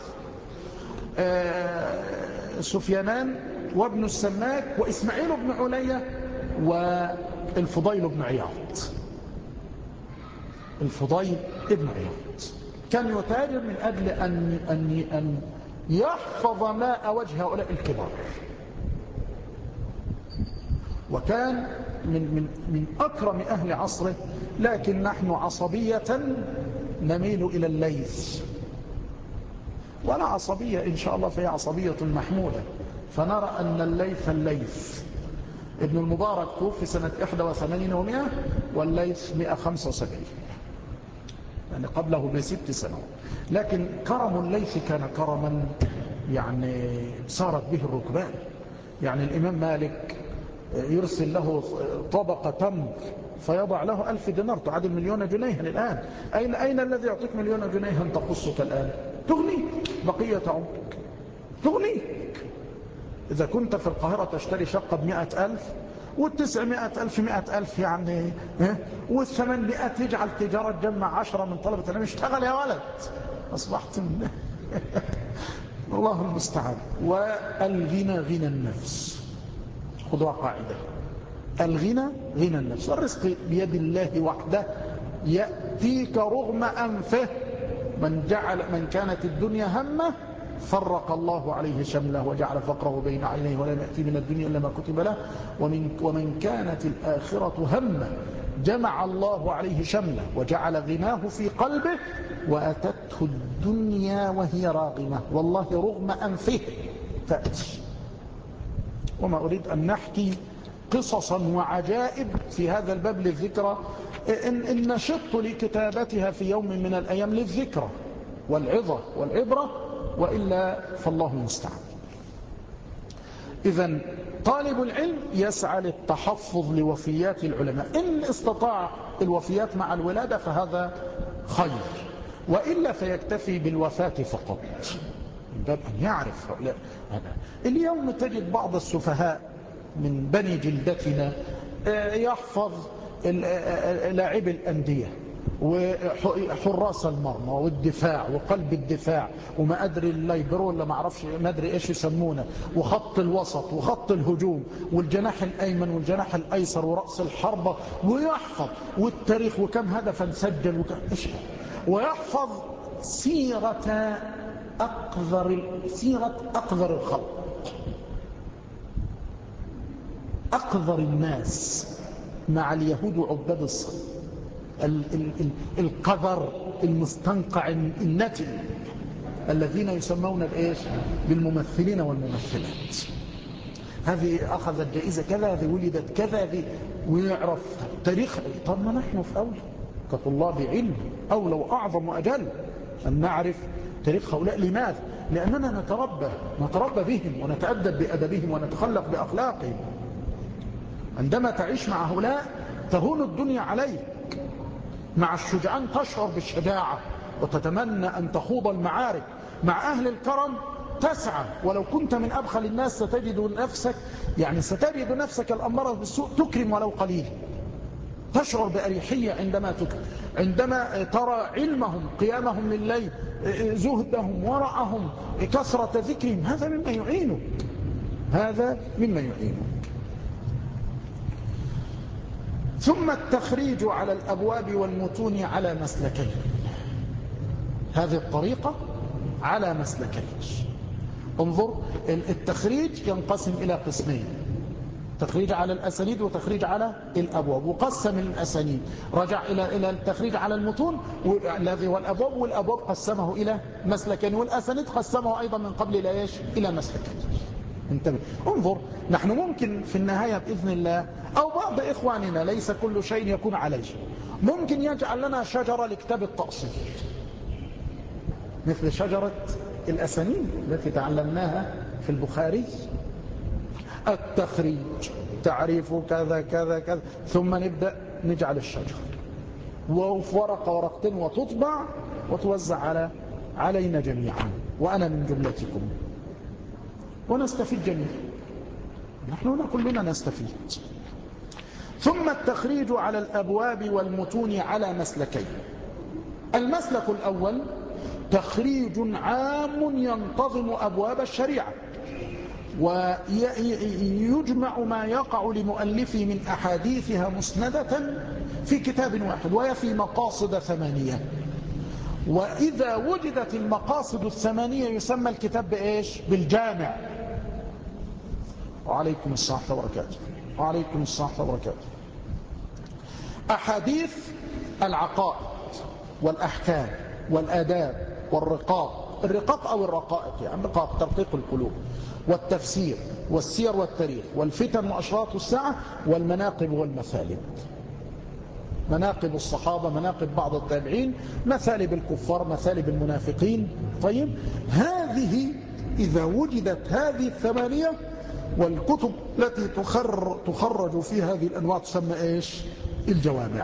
[SPEAKER 1] آه سفيانان وابن السماك وإسماعيل بن علية والفضيل بن عياض. الفضيل بن عياض كان يتاجر من أجل أن, أن, أن يحفظ ماء وجه هؤلاء الكبار، وكان من, من, من أكرم أهل عصره، لكن نحن عصبية نميل إلى الليث، ولا عصبية إن شاء الله فهي عصبية محمودة، فنرى أن الليث الليث. ابن المبارك توفي سنة إحدى وثمانين ومئة والليث مئة وخمسة وسبعين، يعني قبله بست سنوات، لكن كرم الليث كان كرما يعني سارت به الركبان. يعني الإمام مالك يرسل له طبقة تمر فيضع له ألف دينار تعادل مليون جنيه الآن. أين, أين الذي يعطيك مليون جنيه تقصك الآن؟ تغنيك بقية عمرك، تغنيك. إذا كنت في القاهرة تشتري شقة بمئة ألف والتسعمائة ألف مئة ألف يعني، والثمانمائة تجعل تجارة تجمع عشرة من طلبة العلم، اشتغل يا ولد، أصبحت من الله المستعان. والغنى غنى النفس، خذوا قاعدة، الغنى غنى النفس، والرزق بيد الله وحده يأتيك رغم أنفه. من جعل من كانت الدنيا همه فرق الله عليه شمله وجعل فقره بين عينيه ولا يأتي من الدنيا إلا ما كتب له. ومن, ومن كانت الآخرة همه جمع الله عليه شمله وجعل غناه في قلبه وأتته الدنيا وهي راغمة، والله رغم أنفه تأتي. وما أريد أن نحكي قصصا وعجائب في هذا الباب للذكرى، إن, إن نشط لكتابتها في يوم من الأيام للذكرى والعظة والعبرة، وإلا فالله المستعان. إذن طالب العلم يسعى للتحفظ لوفيات العلماء، إن استطاع الوفيات مع الولادة فهذا خير، وإلا فيكتفي بالوفاة فقط من باب أن يعرف هؤلاء. اليوم تجد بعض السفهاء من بني جلدتنا يحفظ لاعب الأندية وحراس المرمى والدفاع وقلب الدفاع وما أدري الليبرو ولا ما أعرفش ما أدري إيش يسمونه، وخط الوسط وخط الهجوم والجناح الأيمن والجناح الأيسر ورأس الحربة، ويحفظ والتاريخ وكم هدفا سجل وكم إيش، ويحفظ سيرة أقذر سيرة أقذر الخلق، أقذر الناس مع اليهود وعباد الصليب، القذر المستنقع النتن الذين يسمون بإيش بالممثلين والممثلات. هذه أخذت جائزة كذا، هذه ولدت كذا، هذه ويعرف تاريخ. طب ما نحن في أول كطلاب علم أولى وأعظم وأجل أن نعرف تاريخ هؤلاء. لماذا؟ لأننا نتربى نتربى بهم ونتأدب بأدبهم ونتخلق بأخلاقهم. عندما تعيش مع هؤلاء تهون الدنيا عليك، مع الشجعان تشعر بالشجاعة وتتمنى أن تخوض المعارك، مع أهل الكرم تسعى، ولو كنت من أبخل الناس ستجد نفسك يعني ستجد نفسك الأمارة بالسوء تكرم ولو قليل. تشعر بأريحية عندما تكتب، عندما ترى علمهم، قيامهم لليل، زهدهم، ورعهم، كثرة ذكرهم، هذا مما يعينك، هذا مما يعينك. ثم التخريج على الأبواب والمتون على مسلكين. هذه الطريقة على مسلكين. انظر، التخريج ينقسم إلى قسمين: تخريج على الأسانيد وتخريج على الأبواب. وقسم الأسانيد، رجع إلى إلى التخريج على المتون الذي هو الأبواب، والأبواب قسمه إلى مسلكين، والأسانيد قسمه أيضا من قبل إلى إيش؟ إلى مسلكين. انتبه، انظر، نحن ممكن في النهاية بإذن الله أو بعض إخواننا، ليس كل شيء يكون عليه، ممكن يجعل لنا شجرة لكتاب التأصيل مثل شجرة الأسانيد التي تعلمناها في البخاري. التخريج، تعريف كذا كذا كذا، ثم نبدأ نجعل الشجرة وفي ورقة ورقتين وتطبع وتوزع على علينا جميعا، وأنا من جملتكم، ونستفيد جميعا، نحن هنا كلنا نستفيد. ثم التخريج على الأبواب والمتون على مسلكين. المسلك الأول تخريج عام ينتظم أبواب الشريعة، ويجمع ما يقع لمؤلفه من أحاديثها مسندة في كتاب واحد، وهي في مقاصد ثمانية. وإذا وجدت المقاصد الثمانية يسمى الكتاب بإيش؟ بالجامع. وعليكم السلام وبركاته. وعليكم السلام وبركاته. أحاديث العقائد والأحكام والآداب والرقاق، الرقاق أو الرقائق، يعني رقاق ترقيق القلوب، والتفسير والسير والتاريخ والفتن وأشراط الساعة والمناقب والمثالب، مناقب الصحابة، مناقب بعض التابعين، مثالب الكفار، مثالب المنافقين. طيب، هذه إذا وجدت هذه الثمانية، والكتب التي تخر تخرج في هذه الأنواع تسمى إيش؟ الجوامع.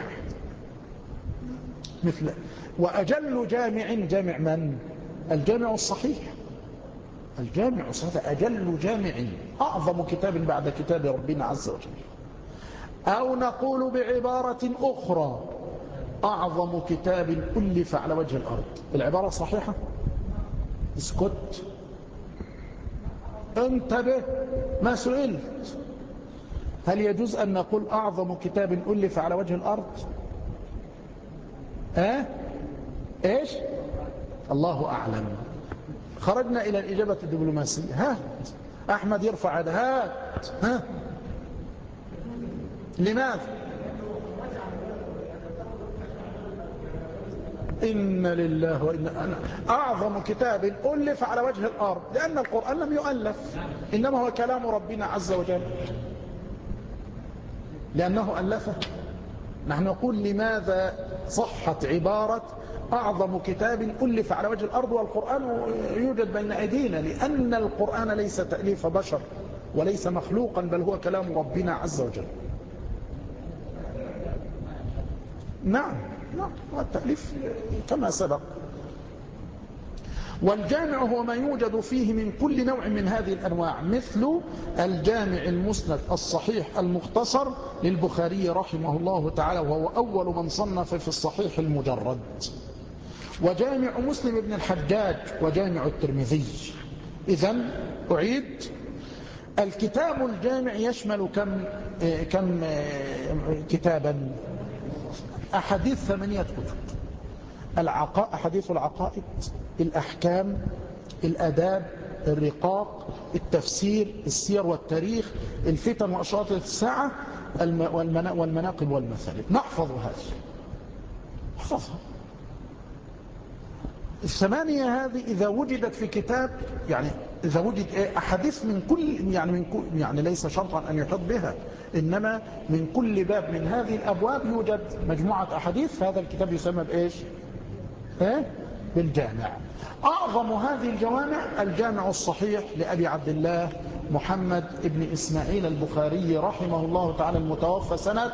[SPEAKER 1] مثل وأجل جامع، جامع من؟ الجامع الصحيح. الجامع الصحيح أجل جامع، أعظم كتاب بعد كتاب ربنا عز وجل. أو نقول بعبارة أخرى: أعظم كتاب ألف على وجه الأرض. العبارة صحيحة؟ اسكت، انتبه، ما سئلت. هل يجوز أن نقول أعظم كتاب ألف على وجه الأرض؟ ها؟ إيش؟ الله أعلم. خرجنا إلى الإجابة الدبلوماسية. هات أحمد يرفع هذا، هات. ها؟ لماذا؟ إن لله وإن أعظم كتاب ألف على وجه الأرض، لأن القرآن لم يؤلف، إنما هو كلام ربنا عز وجل، لأنه ألفه. نحن نقول لماذا صحت عبارة أعظم كتاب ألف على وجه الأرض والقرآن يوجد بين أيدينا؟ لأن القرآن ليس تأليف بشر وليس مخلوقا، بل هو كلام ربنا عز وجل. نعم نعم، والتأليف كما سبق. والجامع هو ما يوجد فيه من كل نوع من هذه الأنواع، مثل الجامع المسند الصحيح المختصر للبخاري رحمه الله تعالى، وهو أول من صنف في الصحيح المجرد، وجامع مسلم بن الحجاج، وجامع الترمذي. إذن أعيد: الكتاب الجامع يشمل كم كم كتابا؟ أحاديث ثمانية كتب: العقاء، أحاديث العقائد، الأحكام، الأداب، الرقاق، التفسير، السير والتاريخ، الفتن وأشراط الساعة، والمناقب والمثالب. نحفظ هذه، احفظها. الثمانية هذه إذا وجدت في كتاب، يعني إذا وجد أحاديث من كل يعني من كل يعني ليس شرطا أن يحط بها، إنما من كل باب من هذه الأبواب يوجد مجموعة أحاديث، هذا الكتاب يسمى بإيش؟ إيه؟ بالجامع. أعظم هذه الجوامع الجامع الصحيح لأبي عبد الله محمد ابن إسماعيل البخاري رحمه الله تعالى، المتوفى سنة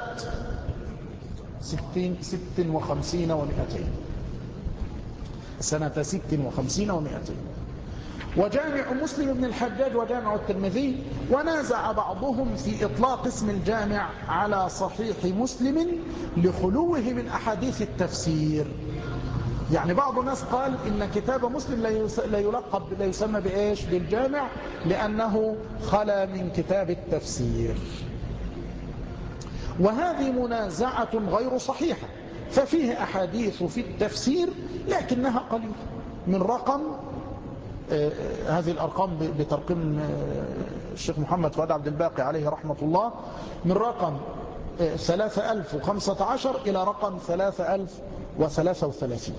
[SPEAKER 1] ستين ست وخمسين ومئتين، سنة ست وخمسين ومئتين. وجامع مسلم بن الحجاج وجامع الترمذي. ونازع بعضهم في إطلاق اسم الجامع على صحيح مسلم لخلوه من أحاديث التفسير. يعني بعض الناس قال إن كتاب مسلم لا يلقب لا يسمى بإيش بالجامع لأنه خلا من كتاب التفسير، وهذه منازعة غير صحيحة. ففيه أحاديث في التفسير لكنها قليلة، من رقم آه هذه الأرقام بترقيم آه الشيخ محمد فؤاد عبد الباقي عليه رحمة الله، من رقم آه ثلاثة آلاف وخمسة عشر إلى رقم ثلاثة آلاف وثلاثة وثلاثين.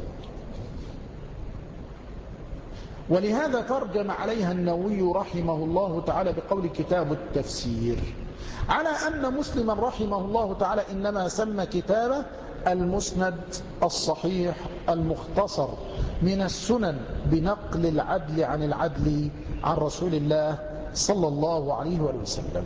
[SPEAKER 1] ولهذا ترجم عليها النووي رحمه الله تعالى بقول كتاب التفسير، على أن مسلما رحمه الله تعالى إنما سمى كتابه المسند الصحيح المختصر من السنن بنقل العدل عن العدل عن رسول الله صلى الله عليه وسلم.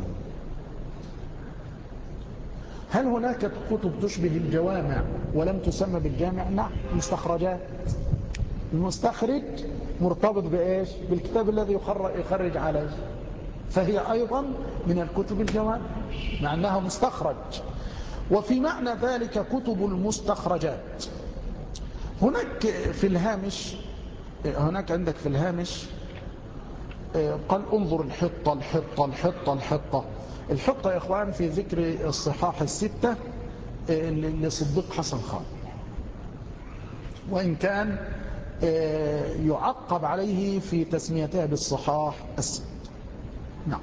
[SPEAKER 1] هل هناك كتب تشبه الجوامع ولم تسمى بالجامع؟ نعم، مستخرجات. المستخرج مرتبط بإيش؟ بالكتاب الذي يخرج عليه، فهي أيضا من الكتب الجوامع مع أنها مستخرج. وفي معنى ذلك كتب المستخرجات. هناك في الهامش، هناك عندك في الهامش قال انظر الحطة الحطة الحطة الحطة الحطة يا إخوان في ذكر الصحاح الستة لصديق حسن خان، وإن كان يعقب عليه في تسميتها بالصحاح الست. نعم.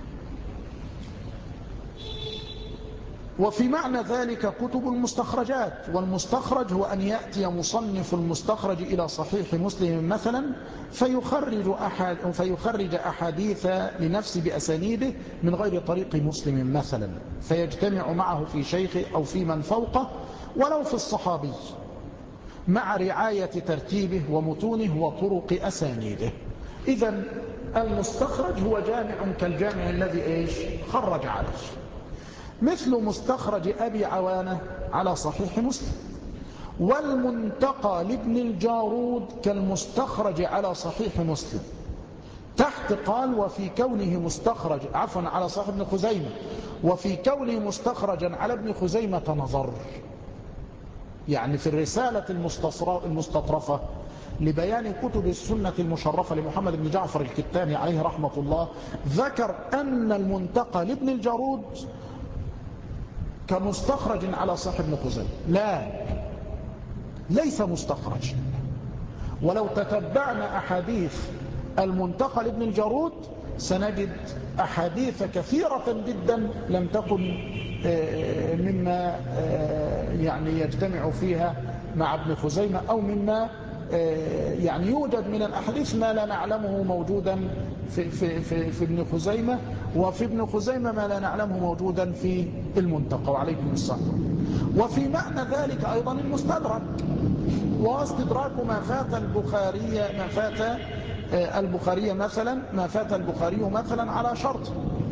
[SPEAKER 1] وفي معنى ذلك كتب المستخرجات. والمستخرج هو أن يأتي مصنف المستخرج إلى صحيح مسلم مثلا فيخرج, أحد فيخرج أحاديث لنفسه بأسانيده من غير طريق مسلم مثلا، فيجتمع معه في شيخه أو في من فوقه ولو في الصحابي، مع رعاية ترتيبه ومتونه وطرق أسانيده. إذن المستخرج هو جامع كالجامع الذي إيش خرج عليه، مثل مستخرج أبي عوانة على صحيح مسلم. والمنتقى لابن الجارود كالمستخرج على صحيح مسلم. تحت قال وفي كونه مستخرج عفوا على صحيح ابن خزيمة، وفي كونه مستخرجا على ابن خزيمة نظر. يعني في الرسالة المستطرفة لبيان كتب السنة المشرفة لمحمد بن جعفر الكتاني عليه رحمة الله، ذكر أن المنتقى لابن الجارود كمستخرج على صحيح ابن خزيمة. لا، ليس مستخرج. ولو تتبعنا أحاديث المنتقى لابن الجارود سنجد أحاديث كثيرة جدا لم تكن مما يعني يجتمع فيها مع ابن خزيمة، أو مما يعني يوجد من الأحاديث ما لا نعلمه موجودا في, في, في, في ابن خزيمة، وفي ابن خزيمة ما لا نعلمه موجودا في المنتقى وعليكم السلام. وفي معنى ذلك أيضا المستدرك، واستدراك ما فات البخاري ما فات البخاري مثلا ما فات البخاري مثلا على شرط،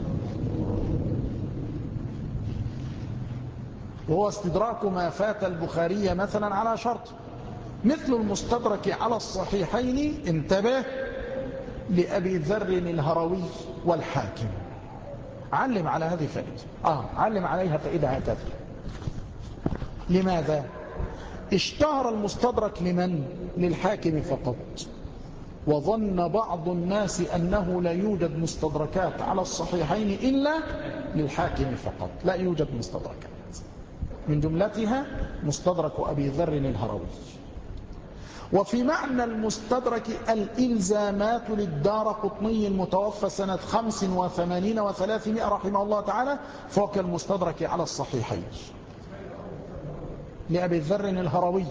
[SPEAKER 1] وهو استدراك ما فات البخاري مثلا على شرط، مثل المستدرك على الصحيحين. انتبه لأبي ذر الهروي والحاكم. علم على هذه فائدة آه علم عليها فائدة هكذا. لماذا اشتهر المستدرك لمن؟ للحاكم فقط، وظن بعض الناس أنه لا يوجد مستدركات على الصحيحين إلا للحاكم فقط. لا يوجد مستدركات، من جملتها مستدرك أبي ذر الهروي. وفي معنى المستدرك الإلزامات للدارقطني المتوفى سنة خمس وثمانين وثلاثمائة رحمه الله تعالى، فوق المستدرك على الصحيحين لأبي ذر الهروي.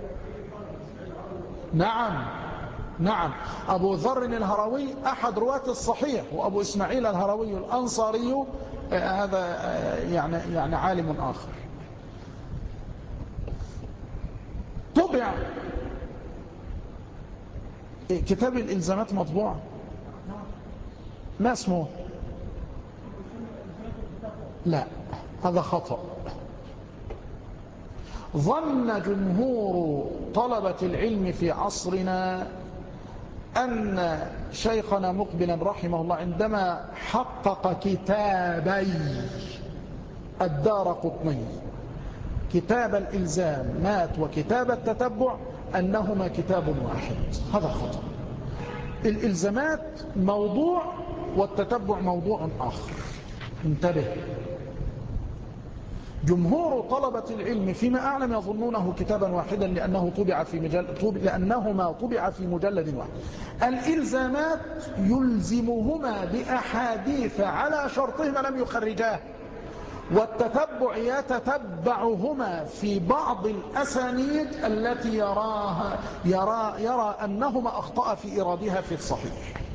[SPEAKER 1] نعم نعم أبو ذر الهروي أحد رواة الصحيح، وأبو إسماعيل الهروي الأنصاري هذا يعني يعني عالم آخر. طبع كتاب الإلزامات مطبوع، ما اسمه؟ لا، هذا خطأ. ظن جمهور طلبة العلم في عصرنا أن شيخنا مقبلا رحمه الله عندما حقق كتابي الدارقطني، كتاب الإلزامات وكتاب التتبع، أنهما كتاب واحد. هذا خطأ. الإلزامات موضوع والتتبع موضوع آخر. انتبه. جمهور طلبة العلم فيما أعلم يظنونه كتابا واحدا لأنه طبع في مجلد، لأنهما طبع في مجلد واحد. الإلزامات يلزمهما بأحاديث على شرطهما لم يخرجاه، والتتبع يتتبعهما في بعض الأسانيد التي يراها يرى, يرى أنهما أخطأ في إيرادها في الصحيح.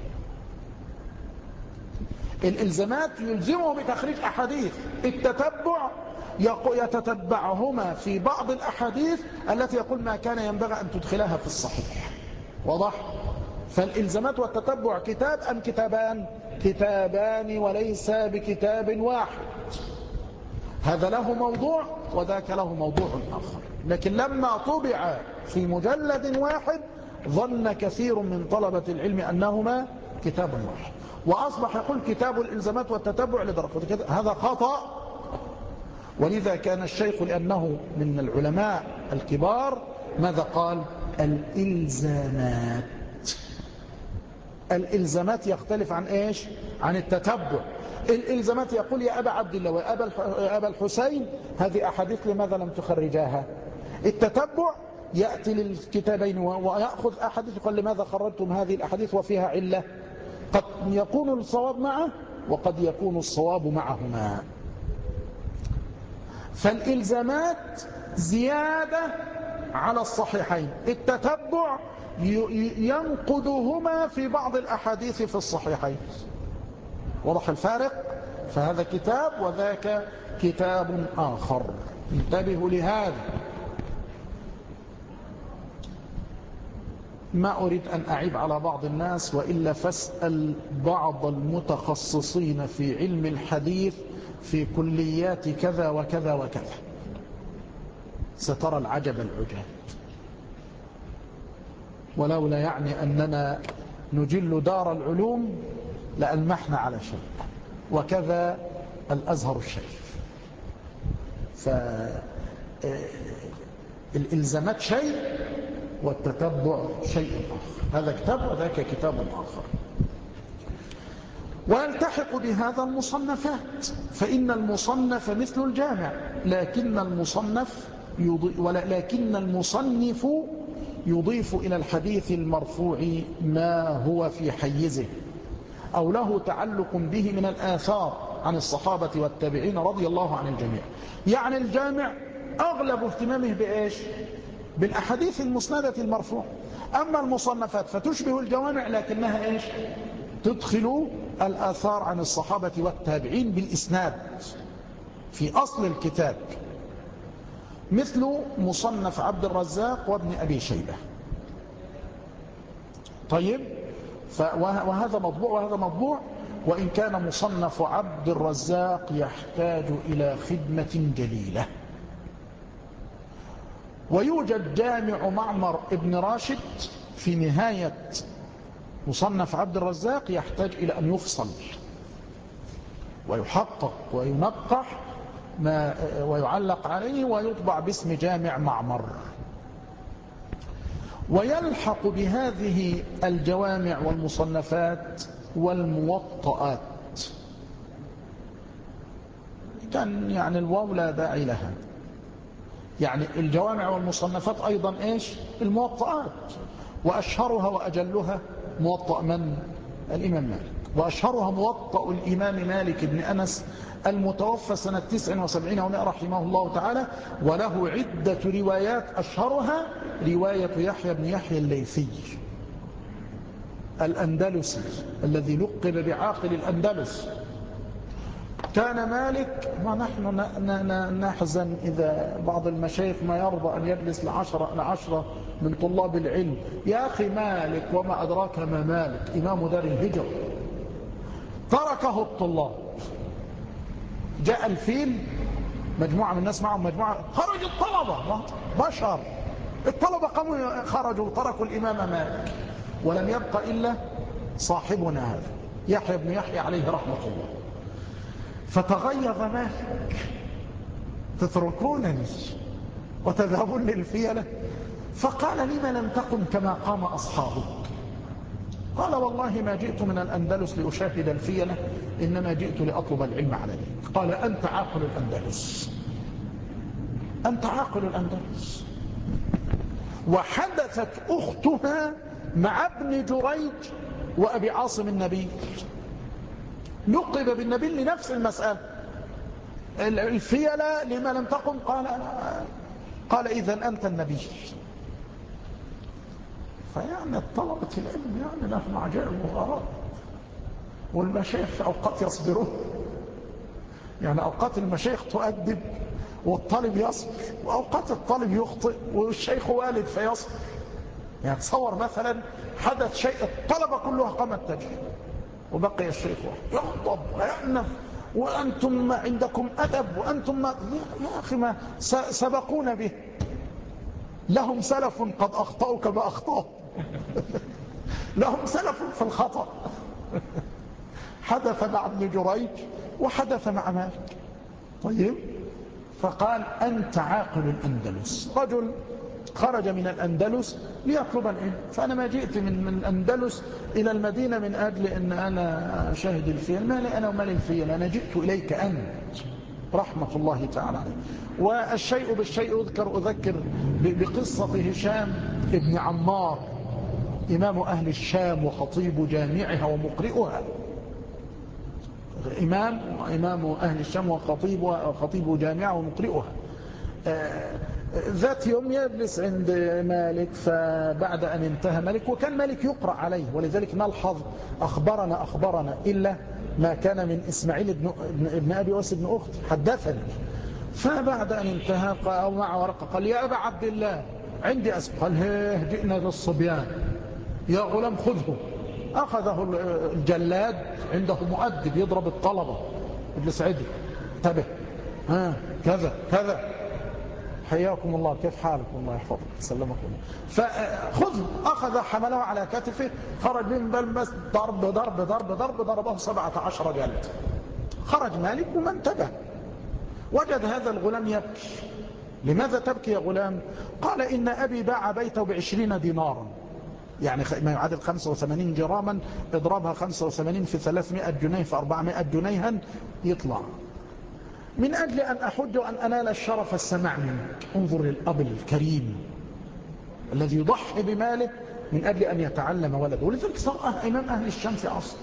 [SPEAKER 1] الإلزامات يلزمه بتخريج أحاديث، التتبع يتتبعهما في بعض الأحاديث التي يقول ما كان ينبغي أن تدخلها في الصحيح. واضح؟ فالإلزامات والتتبع كتاب أم كتابان؟ كتابان وليس بكتاب واحد. هذا له موضوع وذاك له موضوع آخر. لكن لما طبع في مجلد واحد ظن كثير من طلبة العلم أنهما كتاب واحد، وأصبح يقول كتاب الإلزامات والتتبع لدرجة. هذا خطأ. ولذا كان الشيخ لأنه من العلماء الكبار ماذا قال؟ الإلزامات. الإلزامات يختلف عن إيش؟ عن التتبع. الإلزامات يقول يا أبا عبد الله وأبا أبا الحسين هذه أحاديث لماذا لم تخرجاها؟ التتبع يأتي للكتابين ويأخذ أحاديث يقول لماذا خرجتم هذه الأحاديث وفيها علة. قد يكون الصواب معه وقد يكون الصواب معهما. فالإلزامات زيادة على الصحيحين، التتبع ينقدهما في بعض الأحاديث في الصحيحين. وضح الفارق؟ فهذا كتاب وذاك كتاب آخر. انتبهوا لهذا. ما أريد أن أعيب على بعض الناس، وإلا فاسأل بعض المتخصصين في علم الحديث في كليات كذا وكذا وكذا، سترى العجب العجاب. ولولا يعني أننا نجل دار العلوم لألمحنا على شيء، وكذا الأزهر الشريف. فالإلزامات شيء والتتبع شيء آخر. هذا كتاب وذاك كتاب آخر. ويلتحق بهذا المصنفات، فإن المصنف مثل الجامع، لكن المصنف يضيف ولكن المصنف يضيف إلى الحديث المرفوع ما هو في حيزه أو له تعلق به من الآثار عن الصحابة والتابعين رضي الله عن الجميع. يعني الجامع أغلب اهتمامه بإيش؟ بالأحاديث المسندة المرفوع. أما المصنفات فتشبه الجوامع لكنها إيش؟ تدخل الآثار عن الصحابة والتابعين بالإسناد في أصل الكتاب، مثل مصنف عبد الرزاق وابن أبي شيبة. طيب، وهذا مطبوع وهذا مطبوع، وإن كان مصنف عبد الرزاق يحتاج إلى خدمة جليلة. ويوجد جامع معمر ابن راشد في نهاية مصنف عبد الرزاق يحتاج إلى أن يفصل ويحقق وينقح ما ويعلق عليه ويطبع باسم جامع معمر. ويلحق بهذه الجوامع والمصنفات والموطئات. كان يعني الواو لا داعي لها. يعني الجوامع والمصنفات أيضا إيش؟ الموطئات، وأشهرها وأجلها موطأ من؟ الإمام مالك. وأشهرها موطأ الإمام مالك بن أنس المتوفى سنة تسع وسبعين ومائة رحمه الله تعالى، وله عدة روايات، أشهرها رواية يحيى بن يحيى الليثي الأندلسي الذي لقب بعاقل الأندلس. كان مالك، ونحن نحزن إذا بعض المشايخ ما يرضى أن يجلس لعشرة, لعشرة من طلاب العلم. يا أخي مالك وما أدراك ما مالك، إمام دار الهجر، تركه الطلاب. جاء الفيل، مجموعة من الناس معهم مجموعة، خرج الطلبة بشر، الطلبة قاموا خرجوا تركوا الإمام مالك. ولم يبق إلا صاحبنا هذا يحيى بن يحيى عليه رحمة الله. فتغيظ مالك: تتركونني وتذهبون للفيلة؟ فقال: لما لم تقم كما قام أصحابك؟ قال: والله ما جئت من الأندلس لأشاهد الفيلة، إنما جئت لأطلب العلم على ذلك. قال: أنت عاقل الأندلس، أنت عاقل الأندلس. وحدثت أختها مع ابن جريج وأبي عاصم النبيل، لقب بالنبيل لنفس المسألة. الفيلة لما لم تقم؟ قال قال إذن أنت النبي. فيعني الطلبة العلم يعني لهم عجائب وغرائب، والمشايخ في أوقات يصبرون، يعني أوقات المشايخ تؤدب والطالب يصبر، وأوقات الطالب يخطئ والشيخ والد فيصبر. يعني تصور مثلا حدث شيء الطلبة كلها قامت تجري وبقي الشيخ يغضب ويأنف: وأنتم ما عندكم أدب، وأنتم ما يا أخي ما سبقونا به، لهم سلف قد أخطأوا كما أخطأوا لهم سلف في الخطأ. حدث مع ابن جريج وحدث مع مالك. طيب، فقال: أنت عاقل الأندلس. رجل خرج من الأندلس ليطلب العلم، فأنا ما جئت من من الأندلس إلى المدينة من أجل أن أنا أشاهد الفيل، ما لي أنا وما لي الفيل، أنا جئت إليك أنت رحمة الله تعالى عليه. والشيء بالشيء أذكر أذكر بقصة هشام ابن عمار، إمام أهل الشام وخطيب جامعها ومقرئها، إمام إمام أهل الشام وخطيب وخطيب جامعها ومقرئها. ذات يوم يجلس عند مالك، فبعد أن انتهى مالك، وكان مالك يقرأ عليه، ولذلك نلحظ أخبرنا أخبرنا إلا ما كان من إسماعيل بن, ابن أبي واسد بن أخت حدثني. فبعد أن انتهى أو مع ورقة قال: يا أبا عبد الله عندي أسئلة. قال: هيه جئنا للصبيان، يا غلام خذه. أخذه الجلاد، عنده مؤدب يضرب الطلبة، ابن سعيدي انتبه، ها كذا كذا، حياكم الله، كيف حالكم، الله يحفظك سلمكم الله. فخذ، أخذ حمله على كتفه، خرج من بلبس، ضرب ضرب ضرب ضرب ضربه سبعة عشر جلد. خرج مالك وما انتبه، وجد هذا الغلام يبكي. لماذا تبكي يا غلام؟ قال: إن أبي باع بيته بعشرين دينارا، يعني ما يعادل خمسة وثمانين جراما، اضربها خمسة وثمانين في ثلاثمائة جنيه في أربعمائة جنيها يطلع، من أجل أن أحج وأن أنال الشرف السماع منك. انظر للأب الكريم الذي يضحي بماله من أجل أن يتعلم ولده، ولذلك صار إمام أهل الشام في عصر.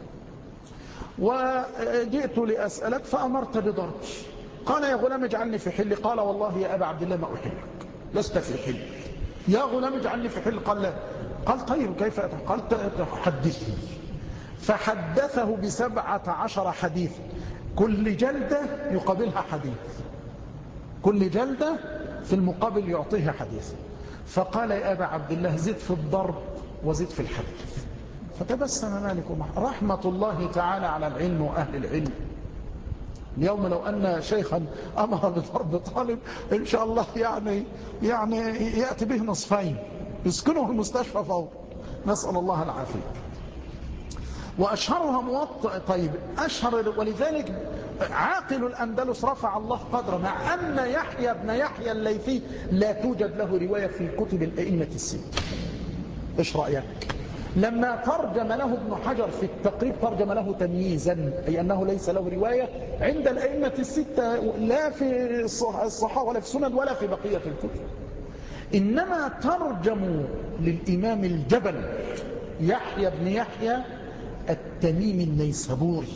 [SPEAKER 1] وجئت لأسألك فأمرت بضرب. قال: يا غلام اجعلني في حل. قال: والله يا أبا عبد الله ما أحلك، لست في حل. يا غلام اجعلني في حل. قال: لا. قال: طيب كيف؟ قال: حدثني. فحدثه بسبعة عشر حديث، كل جلدة يقابلها حديث، كل جلدة في المقابل يعطيها حديث. فقال: يا أبا عبد الله زد في الضرب وزد في الحديث. فتبسم مالك رحمة الله تعالى على العلم وأهل العلم. اليوم لو أن شيخا أمر بضرب طالب إن شاء الله يعني يعني يأتي به نصفين، يسكنه المستشفى فوق، نسأل الله العافية. وأشهرها موطئ. طيب، أشهر، ولذلك عاقل الأندلس رفع الله قدره، مع أن يحيى بن يحيى الليثي لا توجد له رواية في كتب الأئمة الست. إيش رأيك؟ لما ترجم له ابن حجر في التقريب ترجم له تمييزا، أي أنه ليس له رواية عند الأئمة الستة، لا في الصحاح ولا في السنن ولا في بقية الكتب، إنما ترجم للإمام الجبل يحيى بن يحيى التميمي النيسابوري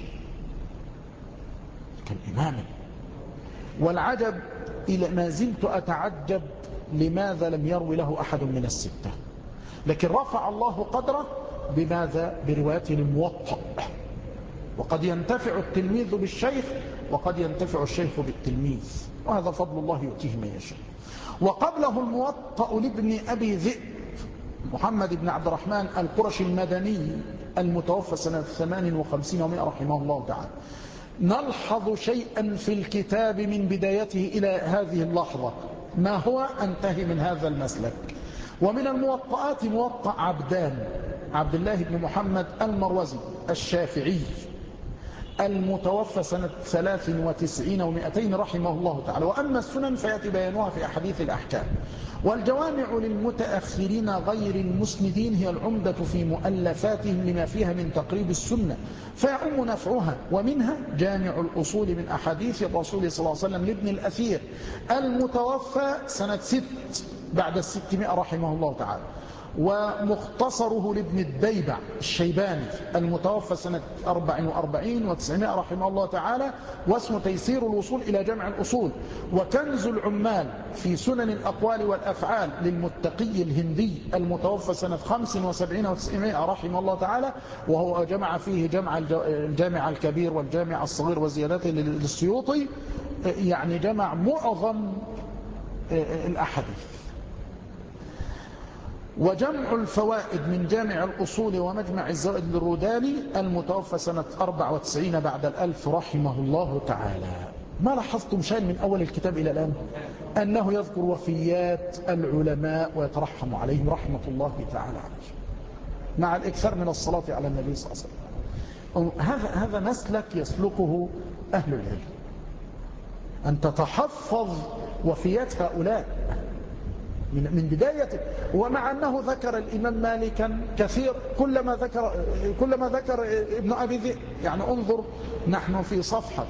[SPEAKER 1] كالإمام. والعجب إلى ما زلت أتعجب لماذا لم يروي له أحد من الستة، لكن رفع الله قدره بماذا؟ بروايته الموطأ. وقد ينتفع التلميذ بالشيخ وقد ينتفع الشيخ بالتلميذ، وهذا فضل الله يؤتيه من يشاء. وقبله الموطأ لابن أبي ذئب محمد بن عبد الرحمن القرشي المدني المتوفى سنة ثمان وخمسين ومائة رحمه الله تعالى. نلحظ شيئا في الكتاب من بدايته إلى هذه اللحظة، ما هو؟ أنتهي من هذا المسلك. ومن الموطئات موطأ عبدان، عبد الله بن محمد المروزي الشافعي المتوفى سنة ثلاث وتسعين ومئتين رحمه الله تعالى. وأما السنن فيأتي بيانها في أحاديث الأحكام. والجوامع للمتأخرين غير المسندين هي العمدة في مؤلفاتهم لما فيها من تقريب السنة فيعم نفعها. ومنها جامع الأصول من أحاديث الرسول صلى الله عليه وسلم لابن الأثير المتوفى سنة ست بعد الستمائة رحمه الله تعالى، ومختصره لابن الديبع الشيباني المتوفى سنة أربع وأربعين وتسعمائة رحمه الله تعالى، واسمه تيسير الوصول إلى جمع الأصول. وكنز العمال في سنن الأقوال والأفعال للمتقي الهندي المتوفى سنة خمس وسبعين وتسعمائة رحمه الله تعالى، وهو جمع فيه جمع الجامع الكبير والجامع الصغير وزيادته للسيوطي، يعني جمع معظم الأحاديث. وجمع الفوائد من جامع الأصول ومجمع الزوائد للروداني المتوفى سنة أربع وتسعين بعد الألف رحمه الله تعالى. ما لاحظتم شيء من أول الكتاب إلى الآن؟ أنه يذكر وفيات العلماء ويترحم عليهم رحمة الله تعالى عليه، مع الإكثار من الصلاة على النبي صلى الله عليه وسلم. هذا هذا مسلك يسلكه أهل العلم، أن تتحفظ وفيات هؤلاء من من بدايته. ومع أنه ذكر الإمام مالكا كثير، كلما ذكر كلما ذكر ابن أبي ذئب، يعني انظر نحن في صفحة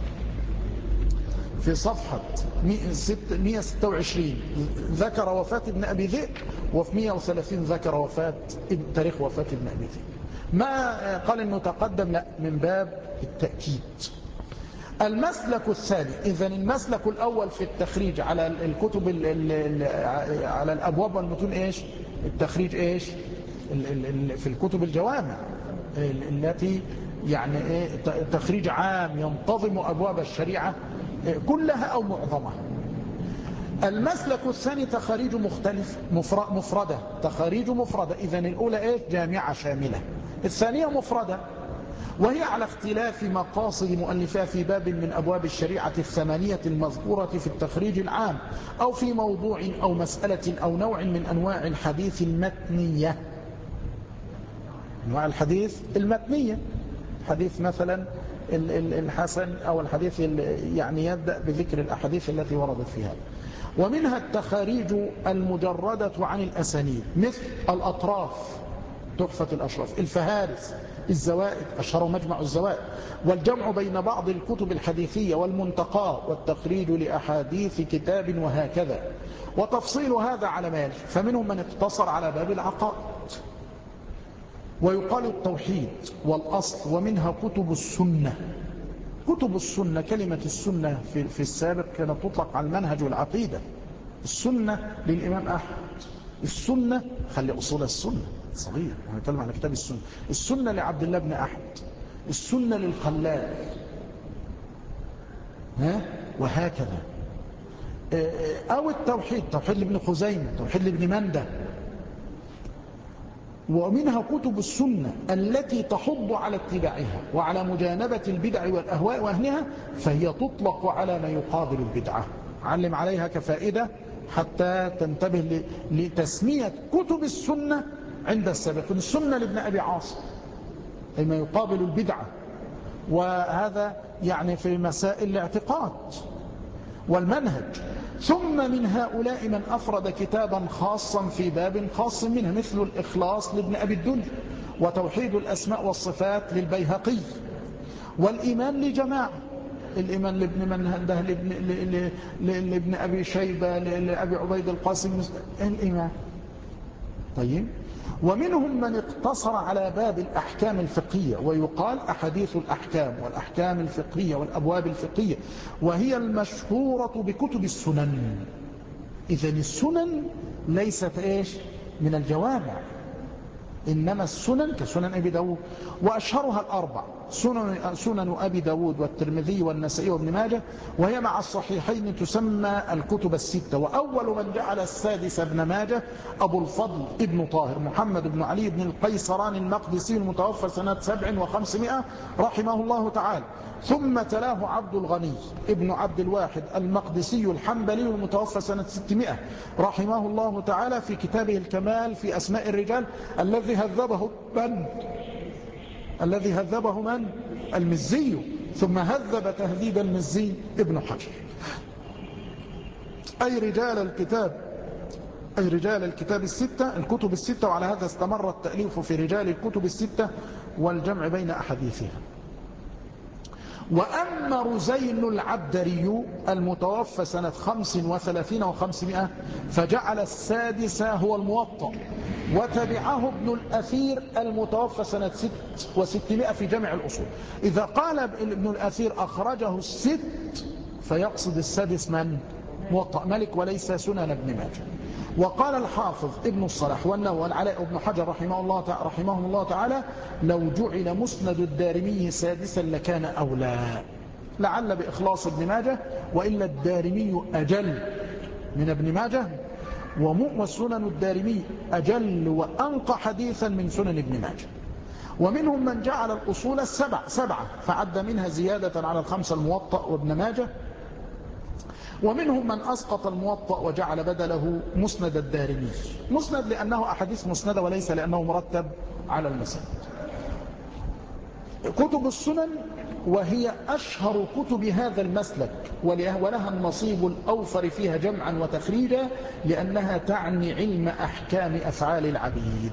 [SPEAKER 1] في صفحة مئة وستة وعشرين ذكر وفاة ابن أبي ذئب، وفي مئة وثلاثين ذكر وفاة تاريخ وفاة ابن أبي ذئب. ما قال إنه تقدم، لا، من باب التأكيد. المسلك الثاني، إذن المسلك الأول في التخريج على الكتب على الأبواب والمتون إيش؟ التخريج إيش؟ في الكتب الجوامع التي يعني إيه تخريج عام ينتظم أبواب الشريعة كلها أو معظمها. المسلك الثاني تخاريج مختلف مفردة، تخاريج مفردة. إذن الأولى إيش؟ جامعة شاملة. الثانية مفردة، وهي على اختلاف مقاصد مؤلفها في باب من أبواب الشريعة الثمانية المذكورة في التخريج العام، أو في موضوع أو مسألة أو نوع من أنواع الحديث المتنية. أنواع الحديث المتنية، حديث مثلا الحسن أو الحديث يعني يبدأ بذكر الأحاديث التي وردت فيها. ومنها التخاريج المجردة عن الأسانيد مثل الأطراف، تحفة الأشراف، الفهارس، الزوائد، أشهر مجمع الزوائد، والجمع بين بعض الكتب الحديثية والمنتقى، والتخريج لأحاديث كتاب، وهكذا. وتفصيل هذا على ما يلي. فمنهم من اقتصر على باب العقائد، ويقال التوحيد والأصل. ومنها كتب السنة. كتب السنة، كلمة السنة في, في السابق كانت تطلق على المنهج والعقيدة. السنة للإمام أحمد، السنة خلي أصول السنة صغير، هنتكلم عن كتاب السنة. السنة لعبد الله بن أحمد، السنة للخلال، ها وهكذا. أو التوحيد، توحيد لابن خزيمة، توحيد لابن مندة. ومنها كتب السنة التي تحض على اتباعها وعلى مجانبة البدع والأهواء وأهلها، فهي تطلق على ما يقابل البدعة. علم عليها كفائدة حتى تنتبه لتسمية كتب السنة عند السابقين. السنة لابن أبي عاصم أي ما يقابل البدعة، وهذا يعني في مسائل الاعتقاد والمنهج. ثم من هؤلاء من أفرد كتابا خاصا في باب خاص منه، مثل الإخلاص لابن أبي الدنيا، وتوحيد الأسماء والصفات للبيهقي، والإيمان لجماعة، الإيمان لابن منهده، لابن, لابن أبي شيبة، لأبي عبيد القاسم، الإيمان. طيب. ومنهم من اقتصر على باب الأحكام الفقهية، ويقال أحاديث الأحكام والأحكام الفقهية والأبواب الفقهية، وهي المشهورة بكتب السنن. إذن السنن ليست إيش؟ من الجوامع، إنما السنن كسنن أبي داود، وأشهرها الأربع سنن, سنن أبي داود والترمذي والنسائي وابن ماجه، وهي مع الصحيحين تسمى الكتب الستة. وأول من جعل السادس ابن ماجه أبو الفضل ابن طاهر محمد بن علي بن القيسران المقدسي المتوفى سنة سبع وخمسمائة رحمه الله تعالى. ثم تلاه عبد الغني ابن عبد الواحد المقدسي الحنبلي المتوفى سنة ستمائة رحمه الله تعالى في كتابه الكمال في أسماء الرجال الذي هذبه من؟ الذي هذبه من؟ المزي. ثم هذب تهذيب المزي ابن حجر. أي رجال الكتاب أي رجال الكتاب الستة الكتب الستة. وعلى هذا استمر التأليف في رجال الكتب الستة والجمع بين أحاديثها. وأما رزين العبدري المتوفى سنة خمس وثلاثين وخمسمائة فجعل السادس هو الموطأ، وتبعه ابن الأثير المتوفى سنة ست وستمائة في جمع الأصول. إذا قال ابن الأثير أخرجه الست فيقصد السادس من؟ موطأ مالك وليس سنن ابن ماجه. وقال الحافظ ابن الصلاح والنووي والعلاء بن حجر رحمه الله تعالى رحمهم الله تعالى لو جعل مسند الدارمي سادسا لكان أولى، لعل بإخلاص ابن ماجه، وإلا الدارمي أجل من ابن ماجه، وسنن الدارمي أجل وأنقى حديثا من سنن ابن ماجه. ومنهم من جعل الأصول السبع سبعة فعد منها زيادة على الخمسة الموطأ وابن ماجه. ومنهم من أسقط الموطأ وجعل بدله مسند الدارمي، مسند لأنه أحاديث مسندة وليس لأنه مرتب على المسند. كتب السنن وهي أشهر كتب هذا المسلك، ولها النصيب الأوفر فيها جمعا وتخريجا، لأنها تعني علم أحكام أفعال العبيد.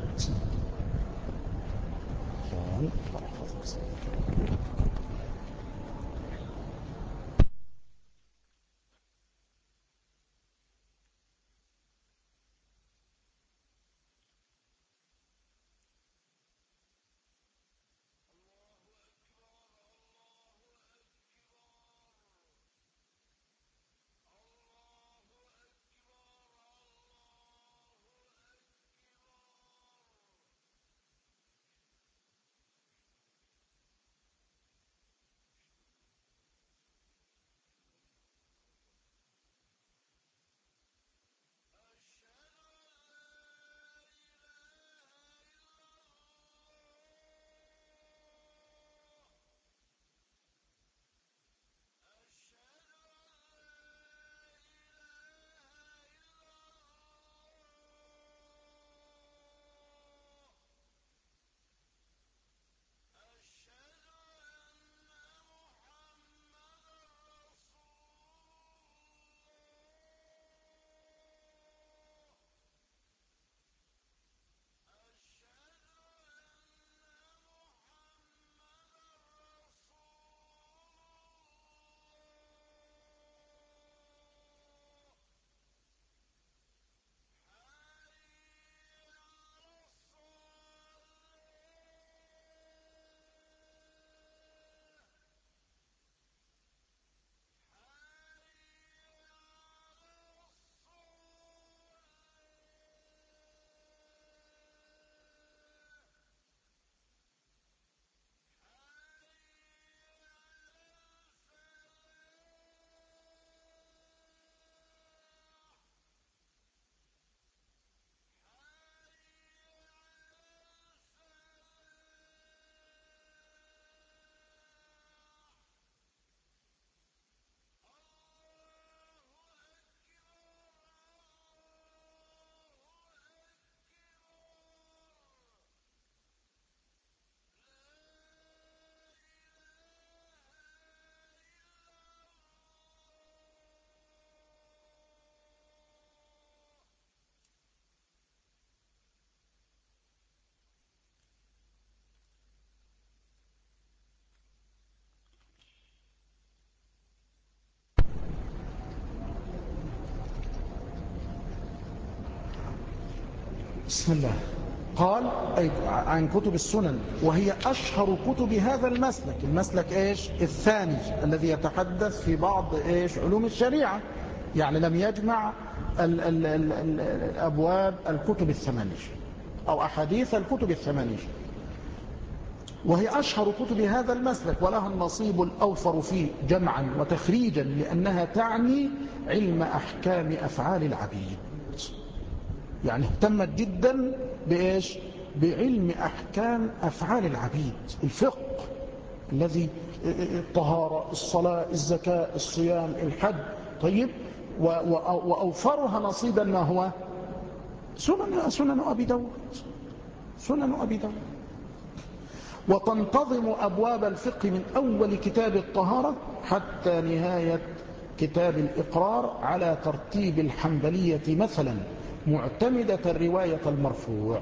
[SPEAKER 1] بسم الله. قال أي عن كتب السنن وهي أشهر كتب هذا المسلك. المسلك إيش؟ الثاني الذي يتحدث في بعض إيش؟ علوم الشريعة، يعني لم يجمع ال ال ال ال الأبواب الكتب الثمانية. أو أحاديث الكتب الثمانية، وهي أشهر كتب هذا المسلك ولها النصيب الأوفر فيه جمعا وتخريجا، لأنها تعني علم أحكام أفعال العبيد. يعني اهتمت جدا بإيش؟ بعلم أحكام أفعال العبيد، الفقه الذي الطهارة، الصلاة، الزكاة، الصيام، الحج. طيب، وأوفرها نصيبا ما هو سنن, سنن أبي داود سنن أبي داود وتنتظم أبواب الفقه من أول كتاب الطهارة حتى نهاية كتاب الإقرار على ترتيب الحنبلية مثلا، معتمدة الرواية المرفوع.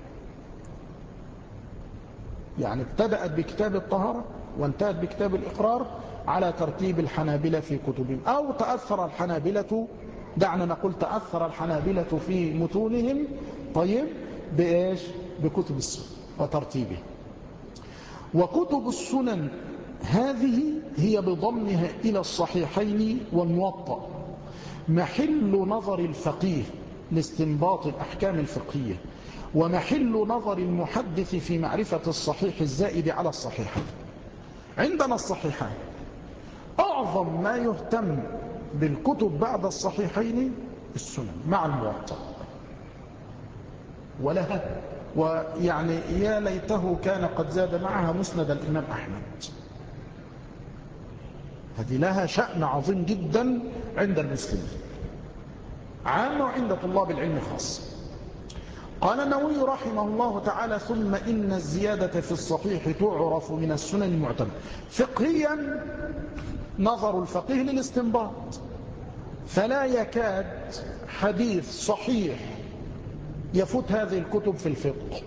[SPEAKER 1] يعني ابتدأت بكتاب الطهارة وانتهت بكتاب الإقرار على ترتيب الحنابلة في كتبهم، أو تأثر الحنابلة، دعنا نقول تأثر الحنابلة في متونهم، طيب، بإيش؟ بكتب السنن وترتيبه. وكتب السنن هذه هي بضمها إلى الصحيحين والموطأ محل نظر الفقيه لاستنباط الأحكام الفقهية، ومحل نظر المحدث في معرفة الصحيح الزائد على الصحيحين. عندنا الصحيحان، أعظم ما يهتم بالكتب بعد الصحيحين السنن مع الموطأ، ولها ويعني يا ليته كان قد زاد معها مسند الإمام أحمد. هذه لها شأن عظيم جدا عند المسلمين عامة وعند طلاب العلم خاصة. قال النووي رحمه الله تعالى: ثم إن الزيادة في الصحيح تعرف من السنن المعتمدة. فقهيا نظر الفقيه للاستنباط، فلا يكاد حديث صحيح يفوت هذه الكتب في الفقه.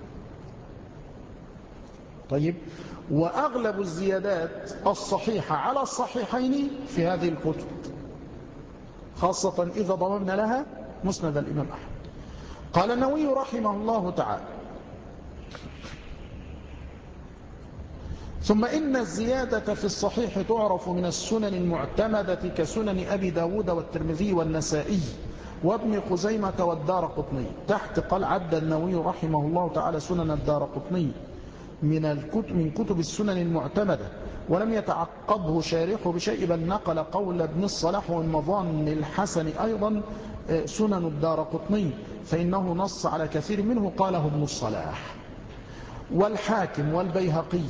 [SPEAKER 1] طيب، وأغلب الزيادات الصحيحة على الصحيحين في هذه الكتب، خاصة إذا ضممنا لها مسند الإمام أحمد. قال النووي رحمه الله تعالى: ثم إن الزيادة في الصحيح تعرف من السنن المعتمدة كسنن أبي داود والترمذي والنسائي وابن خزيمة والدارقطني. تحت قال عد النووي رحمه الله تعالى سنن الدارقطني من الكتب من كتب السنن المعتمدة، ولم يتعقبه شارحه بشيء، بل نقل قول ابن الصلاح والمظان الحسن أيضا سنن الدارقطني، فإنه نص على كثير منه قاله ابن الصلاح والحاكم والبيهقي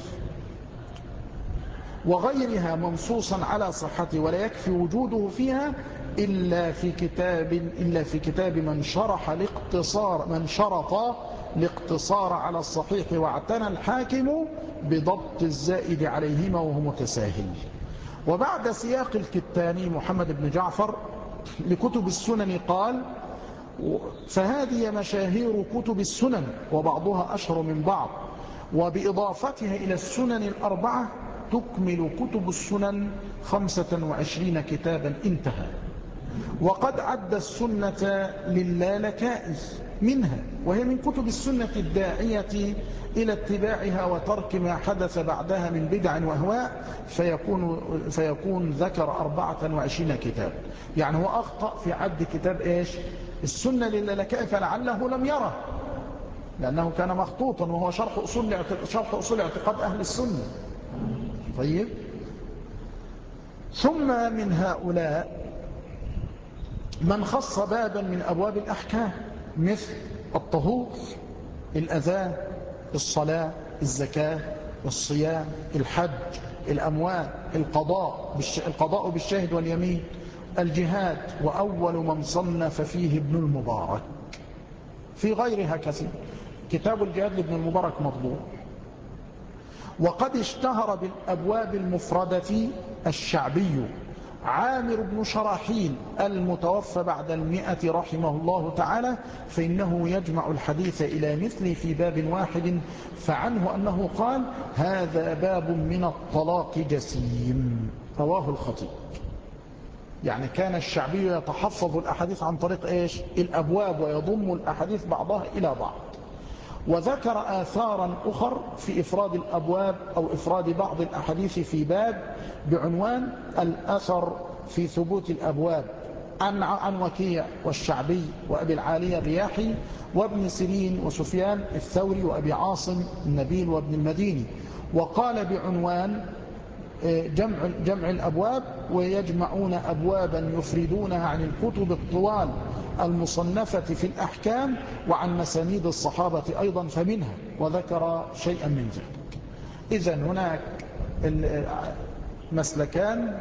[SPEAKER 1] وغيرها منصوصا على صحته، ولا يكفي وجوده فيها إلا في كتاب إلا في كتاب من شرح الاقتصار من شرط الاقتصار على الصحيح واعتنى الحاكم بضبط الزائد عليهما وهو متساهل. وبعد سياق الكتاني محمد بن جعفر لكتب السنن قال: فهذه مشاهير كتب السنن وبعضها أشهر من بعض، وبإضافتها إلى السنن الأربعة تكمل كتب السنن خمسة وعشرين كتابا. انتهى. وقد عد السنة للالكائي منها، وهي من كتب السنة الداعية إلى اتباعها وترك ما حدث بعدها من بدع وأهواء، فيكون, فيكون ذكر أربعة وعشرين كتاب. يعني هو أخطأ في عد كتاب إيش؟ السنة للالكائي، فلعله لم يره، لأنه كان مخطوطا، وهو شرح أصول شرح أصول اعتقاد أهل السنة. طيب، ثم من هؤلاء من خص بابا من أبواب الأحكام مثل الطهور، الأذان، الصلاة، الزكاة، الصيام، الحج، الأموال، القضاء القضاء بالشاهد واليمين، الجهاد، وأول من صنف فيه ابن المبارك. في غيرها كثير. كتاب الجهاد لابن المبارك مطبوع. وقد اشتهر بالأبواب المفردة الشعبي عامر بن شراحيل المتوفى بعد المئة رحمه الله تعالى، فإنه يجمع الحديث إلى مثله في باب واحد. فعنه أنه قال: هذا باب من الطلاق جسيم. رواه الخطيب. يعني كان الشعبي يتحفظ الأحاديث عن طريق إيش؟ الأبواب، ويضم الأحاديث بعضها إلى بعض. وذكر آثارا أخر في إفراد الأبواب أو إفراد بعض الأحاديث في باب بعنوان الأثر في ثبوت الأبواب، عن, عن وكيع والشعبي وأبي العالية الرياحي وابن سيرين وسفيان الثوري وأبي عاصم النبيل وابن المديني. وقال بعنوان جمع, جمع الأبواب، ويجمعون أبوابا يفردونها عن الكتب الطوال المصنفة في الأحكام وعن مسانيد الصحابة أيضا فمنها، وذكر شيئا من ذلك. إذن هناك مسلكان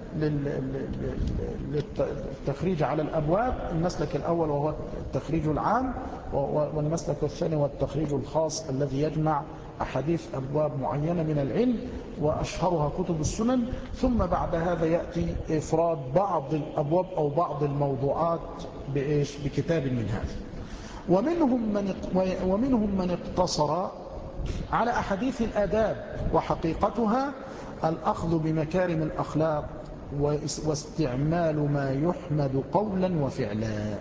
[SPEAKER 1] للتخريج على الأبواب: المسلك الأول وهو التخريج العام، والمسلك الثاني هو التخريج الخاص الذي يجمع أحاديث أبواب معينة من العلم وأشهرها كتب السنن. ثم بعد هذا يأتي إفراد بعض الأبواب أو بعض الموضوعات بإيش؟ بكتاب من هذا. ومنهم من ومنهم من اقتصر على أحاديث الآداب، وحقيقتها الأخذ بمكارم الأخلاق واستعمال ما يحمد قولا وفعلا.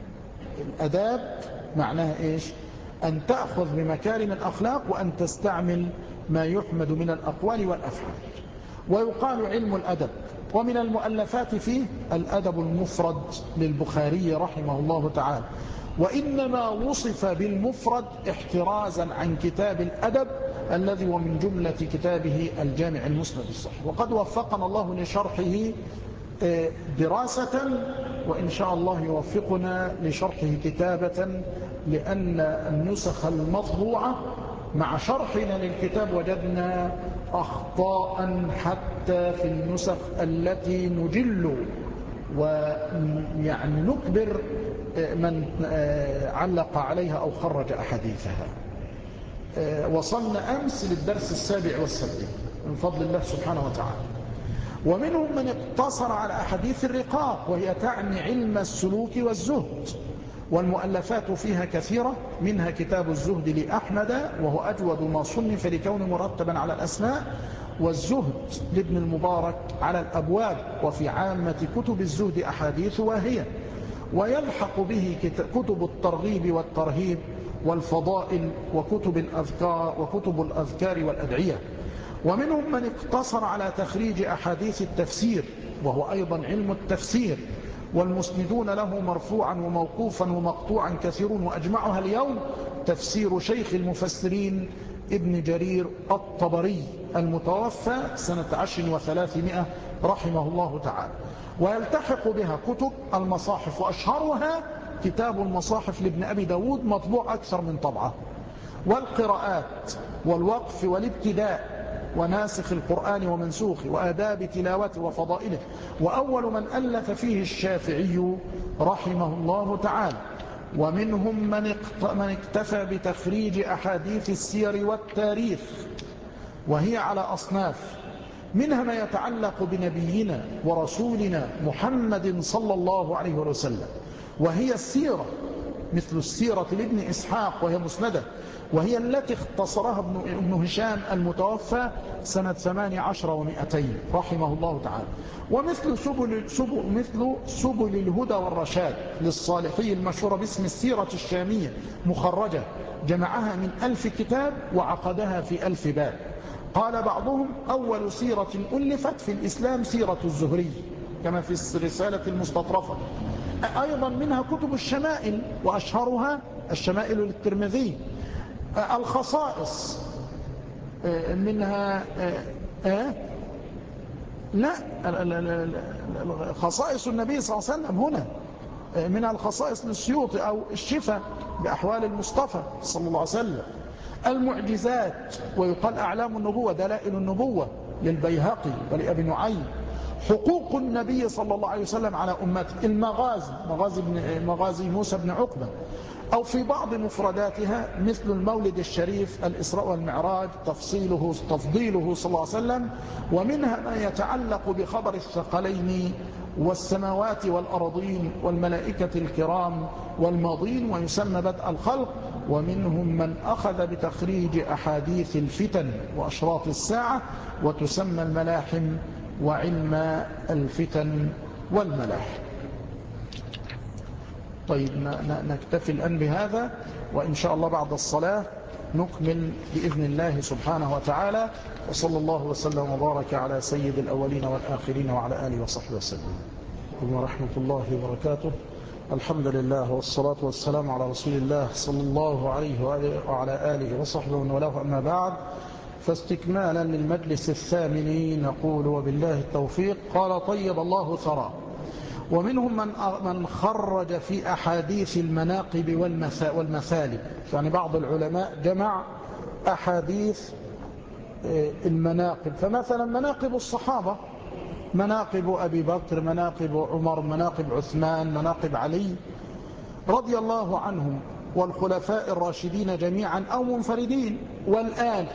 [SPEAKER 1] الأداب معناها إيش؟ أن تأخذ بمكارم الأخلاق وأن تستعمل ما يحمد من الأقوال والأفعال. ويقال علم الأدب، ومن المؤلفات فيه الأدب المفرد للبخاري رحمه الله تعالى، وإنما وصف بالمفرد احترازا عن كتاب الأدب الذي هو من جملة كتابه الجامع المسند الصحيح. وقد وفقنا الله لشرحه دراسة، وإن شاء الله يوفقنا لشرحه كتابة، لأن النسخ المطبوعة مع شرحنا للكتاب وجدنا أخطاء حتى في النسخ التي نجل ويعني نكبر من علق عليها أو خرج أحاديثها. وصلنا أمس للدرس السابع والسبعين من فضل الله سبحانه وتعالى. ومنهم من اقتصر على أحاديث الرقاق، وهي تعني علم السلوك والزهد، والمؤلفات فيها كثيرة، منها كتاب الزهد لأحمد وهو أجود ما صنف لكونه مرتبا على الأسماء، والزهد لابن المبارك على الأبواب، وفي عامة كتب الزهد أحاديث واهية. ويلحق به كتب الترغيب والترهيب والفضائل وكتب الأذكار وكتب الأذكار والأدعية. ومنهم من اقتصر على تخريج أحاديث التفسير، وهو أيضا علم التفسير، والمسندون له مرفوعا وموقوفا ومقطوعا كثيرون، وأجمعها اليوم تفسير شيخ المفسرين ابن جرير الطبري المتوفى سنة عشر وثلاثمائة رحمه الله تعالى. ويلتحق بها كتب المصاحف، وأشهرها كتاب المصاحف لابن أبي داود مطبوع أكثر من طبعة، والقراءات والوقف والابتداء وناسخ القرآن ومنسوخه وآداب تلاوته وفضائله. وأول من ألف فيه الشافعي رحمه الله تعالى. ومنهم من اكتفى بتخريج أحاديث السير والتاريخ، وهي على أصناف، منها ما يتعلق بنبينا ورسولنا محمد صلى الله عليه وسلم، وهي السيرة، مثل السيرة لابن إسحاق وهي مسندة، وهي التي اختصرها ابن هشام المتوفى سنة ثمان عشر ومئتين رحمه الله تعالى. ومثل سبل, سبل, مثل سبل الهدى والرشاد للصالحي المشهورة باسم السيرة الشامية مخرجة، جمعها من ألف كتاب وعقدها في ألف باب. قال بعضهم أول سيرة ألفت في الإسلام سيرة الزهري، كما في الرسالة المستطرفة. أيضا منها كتب الشمائل، وأشهرها الشمائل للترمذي. الخصائص منها آه لا خصائص النبي صلى الله عليه وسلم هنا، منها الخصائص للسيوطي أو الشفاء بأحوال المصطفى صلى الله عليه وسلم. المعجزات، ويقال أعلام النبوة دلائل النبوة للبيهقي ولأبي نعيم. حقوق النبي صلى الله عليه وسلم على أمته. المغازي، مغازي, مغازي موسى بن عقبة، أو في بعض مفرداتها مثل المولد الشريف، الإسراء والمعراج، تفصيله تفضيله صلى الله عليه وسلم. ومنها ما يتعلق بخبر الثقلين والسماوات والأرضين والملائكة الكرام والماضين، ويسمى بدء الخلق. ومنهم من أخذ بتخريج أحاديث الفتن وأشراط الساعة، وتسمى الملاحم وعلم الفتن والملاحم. طيب نكتفي الآن بهذا، وإن شاء الله بعد الصلاة نكمل بإذن الله سبحانه وتعالى. وصلى الله وسلم وبارك على سيد الأولين والآخرين وعلى آله وصحبه وسلم. عليكم ورحمة الله وبركاته. الحمد لله والصلاة والسلام على رسول الله صلى الله عليه وعلى آله وصحبه ومن والاه، أما بعد، فاستكمالا للمجلس الثامن نقول وبالله التوفيق. قال طيب الله ثراه. ومنهم من من خرج في أحاديث المناقب والمثالب، يعني بعض العلماء جمع أحاديث المناقب، فمثلا مناقب الصحابة، مناقب أبي بكر، مناقب عمر، مناقب عثمان، مناقب علي رضي الله عنهم والخلفاء الراشدين جميعا أو منفردين، والآل،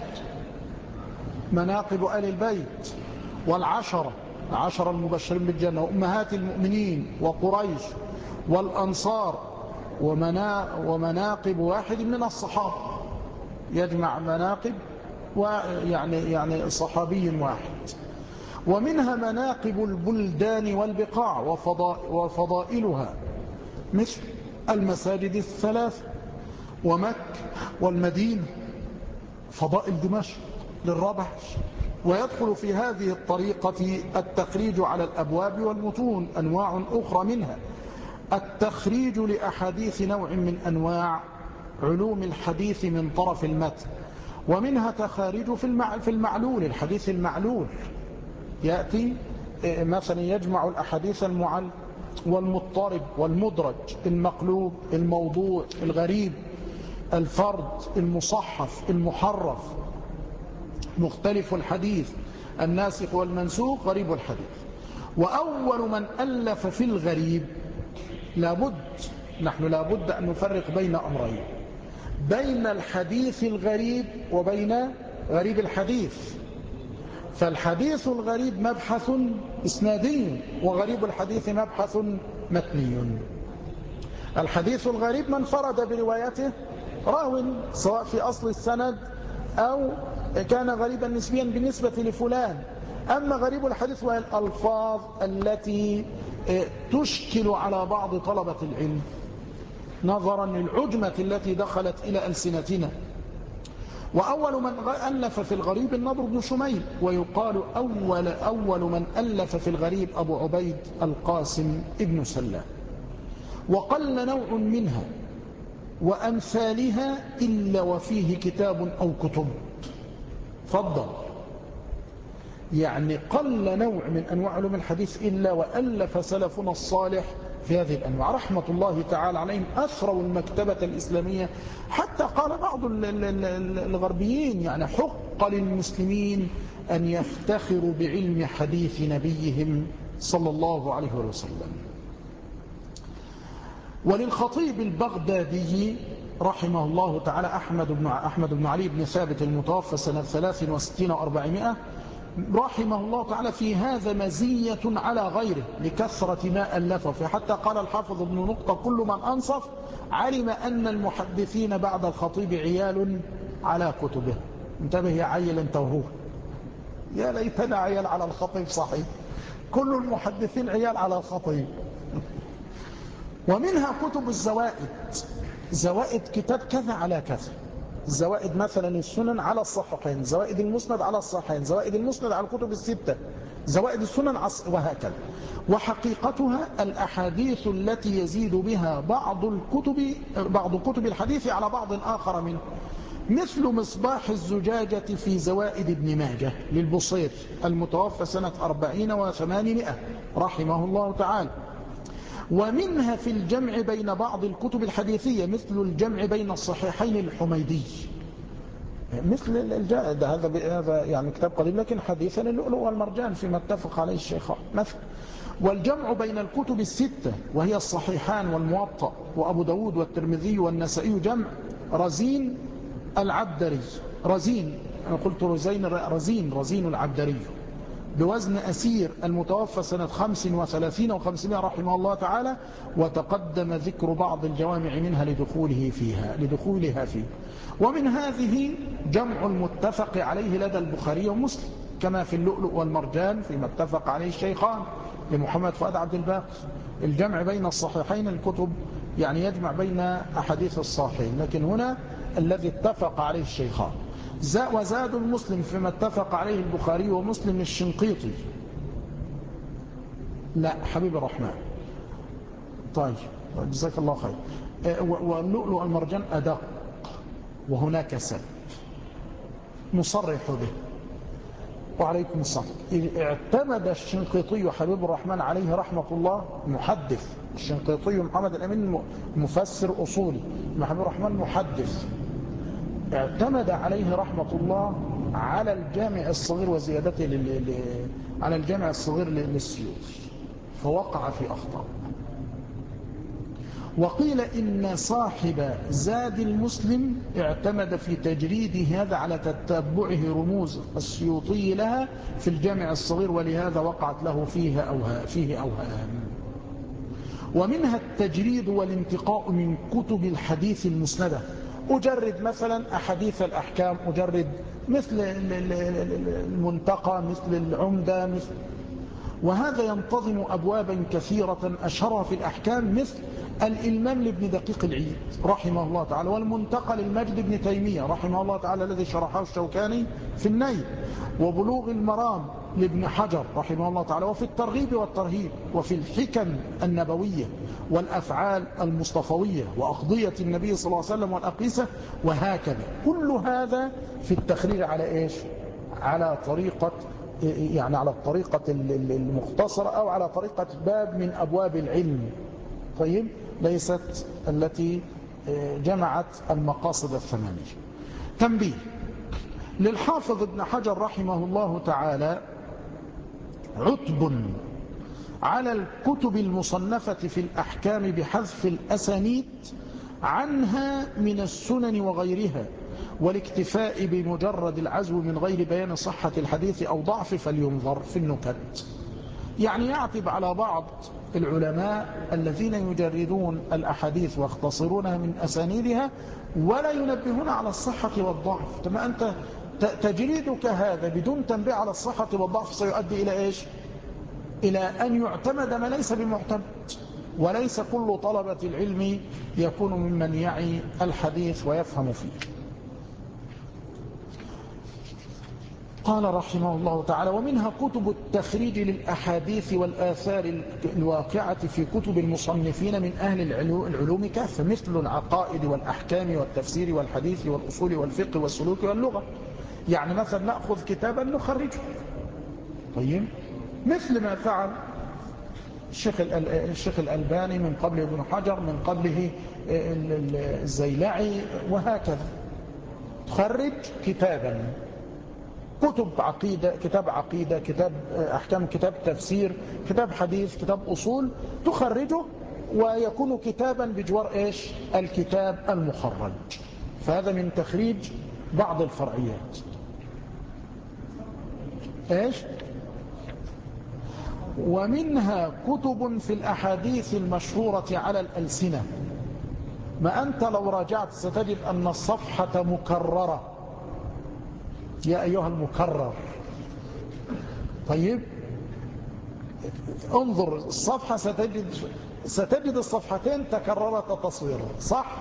[SPEAKER 1] مناقب آل البيت والعشرة العشرة المبشرين بالجنة وأمهات المؤمنين وقريش والأنصار، ومنا ومناقب واحد من الصحابة، يجمع مناقب ويعني يعني صحابي واحد. ومنها مناقب البلدان والبقاع وفضائلها، مثل المساجد الثلاث ومكة والمدينة، فضائل دمشق للربح. ويدخل في هذه الطريقة التخريج على الأبواب والمتون، أنواع أخرى منها التخريج لأحاديث نوع من أنواع علوم الحديث من طرف المتن، ومنها تخارج في المعلول، الحديث المعلول يأتي مثلا يجمع الأحاديث المعل والمضطرب والمدرج، المقلوب، الموضوع، الغريب، الفرد، المصحف، المحرف، مختلف الحديث، الناسخ والمنسوخ، غريب الحديث. وأول من ألف في الغريب، لابد نحن لابد أن نفرق بين أمرين، بين الحديث الغريب وبين غريب الحديث. فالحديث الغريب مبحث إسنادي، وغريب الحديث مبحث متني. الحديث الغريب من فرد بروايته راو، سواء في أصل السند أو كان غريبا نسبيا بالنسبة لفلان. أما غريب الحديث وهي الألفاظ التي تشكل على بعض طلبة العلم نظرا للعجمة التي دخلت إلى ألسنتنا. وأول من ألف في الغريب النضر بن شميل، ويقال أول, أول من ألف في الغريب أبو عبيد القاسم ابن سلام. وقل نوع منها وأمثالها إلا وفيه كتاب أو كتب. فضل يعني قل نوع من أنواع علوم الحديث إلا وألف سلفنا الصالح في هذه الأنواع رحمة الله تعالى عليهم، أثروا المكتبة الإسلامية. حتى قال بعض الغربيين يعني حق للمسلمين أن يفتخروا بعلم حديث نبيهم صلى الله عليه وسلم. وللخطيب البغدادي رحمه الله تعالى أحمد بن, أحمد بن علي بن ثابت المتوفى سنة ثلاث وستين وأربعمائة رحمه الله تعالى في هذا مزية على غيره لكثرة ما ألفه فيه. حتى قال الحافظ ابن نقطة كل من أنصف علم أن المحدثين بعد الخطيب عيال على كتبه. انتبه يا عيل انت وهو، يا ليتنا عيال على الخطيب، صحيح كل المحدثين عيال على الخطيب. ومنها كتب الزوائد، زوائد كتاب كذا على كذا، زوائد مثلا السنن على الصحيحين، زوائد المسند على الصحيحين، زوائد المسند على الكتب الستة، زوائد السنن وهكذا. وحقيقتها الأحاديث التي يزيد بها بعض الكتب بعض كتب الحديث على بعض آخر منه، مثل مصباح الزجاجة في زوائد ابن ماجه للبصير المتوفى سنة أربعين وثمانمائة رحمه الله تعالى. ومنها في الجمع بين بعض الكتب الحديثية، مثل الجمع بين الصحيحين الحميدي، مثل الجائد، هذا هذا يعني كتاب قديم لكن حديثا اللؤلؤ والمرجان فيما اتفق عليه الشيخان مثلا. والجمع بين الكتب الستة وهي الصحيحان والموطأ وأبو داود والترمذي والنسائي، جمع رزين العبدري، رزين أنا قلت رزين رزين رزين العبدري بوزن أسير المتوفى سنة خمس وثلاثين وخمسمائة رحمه الله تعالى. وتقدم ذكر بعض الجوامع منها لدخوله فيها لدخولها فيه. ومن هذه جمع المتفق عليه لدى البخاري ومسلم، كما في اللؤلؤ والمرجان فيما اتفق عليه الشيخان لمحمد فؤاد عبد الباقي، الجمع بين الصحيحين الكتب يعني يجمع بين أحاديث الصحيحين، لكن هنا الذي اتفق عليه الشيخان. وزاد المسلم فيما اتفق عليه البخاري ومسلم الشنقيطي لا، حبيب الرحمن. طيب جزاك الله خير. واللؤلؤ والمرجان أدق، وهناك سبب نصرح به. وعليكم السلام. اعتمد الشنقيطي حبيب الرحمن عليه رحمة الله، محدث الشنقيطي محمد الأمين مفسر أصولي، حبيب الرحمن محدث، اعتمد عليه رحمة الله على الجامع الصغير وزيادته لل... على الجامع الصغير للسيوطي، فوقع في أخطاء. وقيل إن صاحب زاد المسلم اعتمد في تجريد هذا على تتبعه رموز السيوطي لها في الجامع الصغير، ولهذا وقعت له فيها أوها فيه أوهام. ومنها التجريد والانتقاء من كتب الحديث المسندة، أجرد مثلا أحاديث الأحكام، أجرد مثل المنتقى، مثل العمدة، مثل، وهذا ينتظم أبوابا كثيرة أشهرها في الأحكام مثل الإلمام لابن دقيق العيد رحمه الله تعالى، والمنتقى للمجد بن تيمية رحمه الله تعالى الذي شرحه الشوكاني في النيل، وبلوغ المرام لابن حجر رحمه الله تعالى، وفي الترغيب والترهيب، وفي الحكم النبوية والأفعال المصطفوية، وأقضية النبي صلى الله عليه وسلم والأقيسة، وهكذا. كل هذا في التخريج على إيش؟ على طريقة، يعني على الطريقة المختصرة أو على طريقة باب من أبواب العلم، طيب، ليست التي جمعت المقاصد الثمانية. تنبيه للحافظ ابن حجر رحمه الله تعالى عتب على الكتب المصنفة في الأحكام بحذف الأسانيد عنها من السنن وغيرها، والاكتفاء بمجرد العزو من غير بيان صحة الحديث أو ضعف، فلينظر في النكت. يعني يعتب على بعض العلماء الذين يجردون الأحاديث ويختصرونها من أسانيدها ولا ينبهون على الصحة والضعف. كما أنت تجريدك هذا بدون تنبيه على الصحة والضعف سيؤدي إلى إيش؟ إلى أن يعتمد ما ليس بمعتمد، وليس كل طلبة العلم يكون ممن يعي الحديث ويفهم فيه. قال رحمه الله تعالى: ومنها كتب التخريج للأحاديث والآثار الواقعة في كتب المصنفين من أهل العلوم كافة، مثل العقائد والأحكام والتفسير والحديث والأصول والفقه والسلوك واللغة. يعني مثلا نأخذ كتابا نخرجه، طيب، مثل ما فعل الشيخ الشيخ الألباني، من قبل ابن حجر، من قبله الزيلعي، وهكذا. تخرج كتابا، كتب عقيدة، كتاب عقيدة، كتاب أحكام، كتاب تفسير، كتاب حديث، كتاب أصول، تخرجه ويكون كتابا بجوار إيش؟ الكتاب المخرج. فهذا من تخريج بعض الفرعيات. إيش؟ ومنها كتب في الأحاديث المشهورة على الألسنة. ما أنت لو راجعت ستجد أن الصفحة مكررة، يا أيها المكرر، طيب، انظر الصفحة ستجد ستجد الصفحتين تكررت تصويرا، صح؟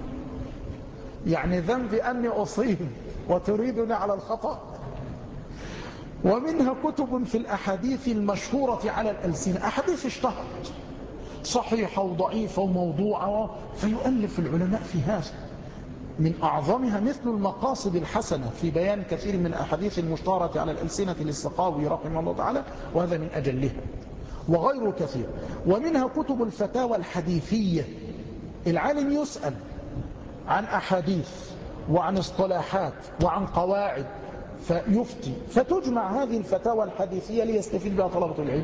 [SPEAKER 1] يعني ذنبي أني أصيب وتريدني على الخطأ. ومنها كتب في الأحاديث المشهورة على الألسنة، أحاديث اشتهرت صحيحة وضعيفة وموضوعة، فيؤلف العلماء في هذا. من أعظمها مثل المقاصد الحسنة في بيان كثير من الأحاديث المشتهرة على الألسنة للسقاوي رحمه الله تعالى، وهذا من أجلها، وغير كثير. ومنها كتب الفتاوى الحديثية، العالم يسأل عن أحاديث وعن اصطلاحات وعن قواعد فيفتي، فتجمع هذه الفتاوى الحديثية ليستفيد بها طلبة العلم،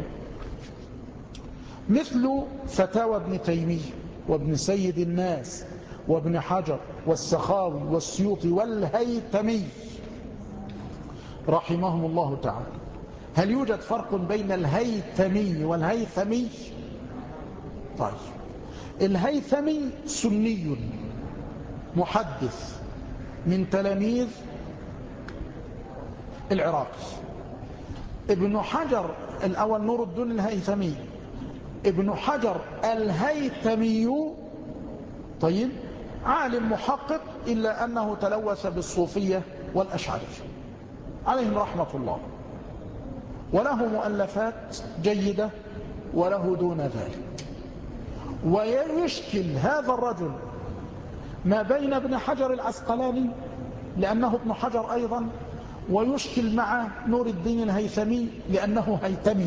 [SPEAKER 1] مثل فتاوى ابن تيمية وابن سيد الناس وابن حجر والسخاوي والسيوطي والهيثمي رحمهم الله تعالى. هل يوجد فرق بين الهيثمي والهيثمي؟ طيب، الهيثمي سني محدث من تلاميذ العراقي. ابن حجر الأول نور الدين الهيثمي، ابن حجر الهيثمي، طيب، عالم محقق، إلا أنه تلوث بالصوفية والأشعرية عليهم رحمة الله، وله مؤلفات جيدة وله دون ذلك. ويشكل هذا الرجل ما بين ابن حجر العسقلاني لأنه ابن حجر أيضا، ويشكل مع نور الدين الهيثمي لأنه هيثمي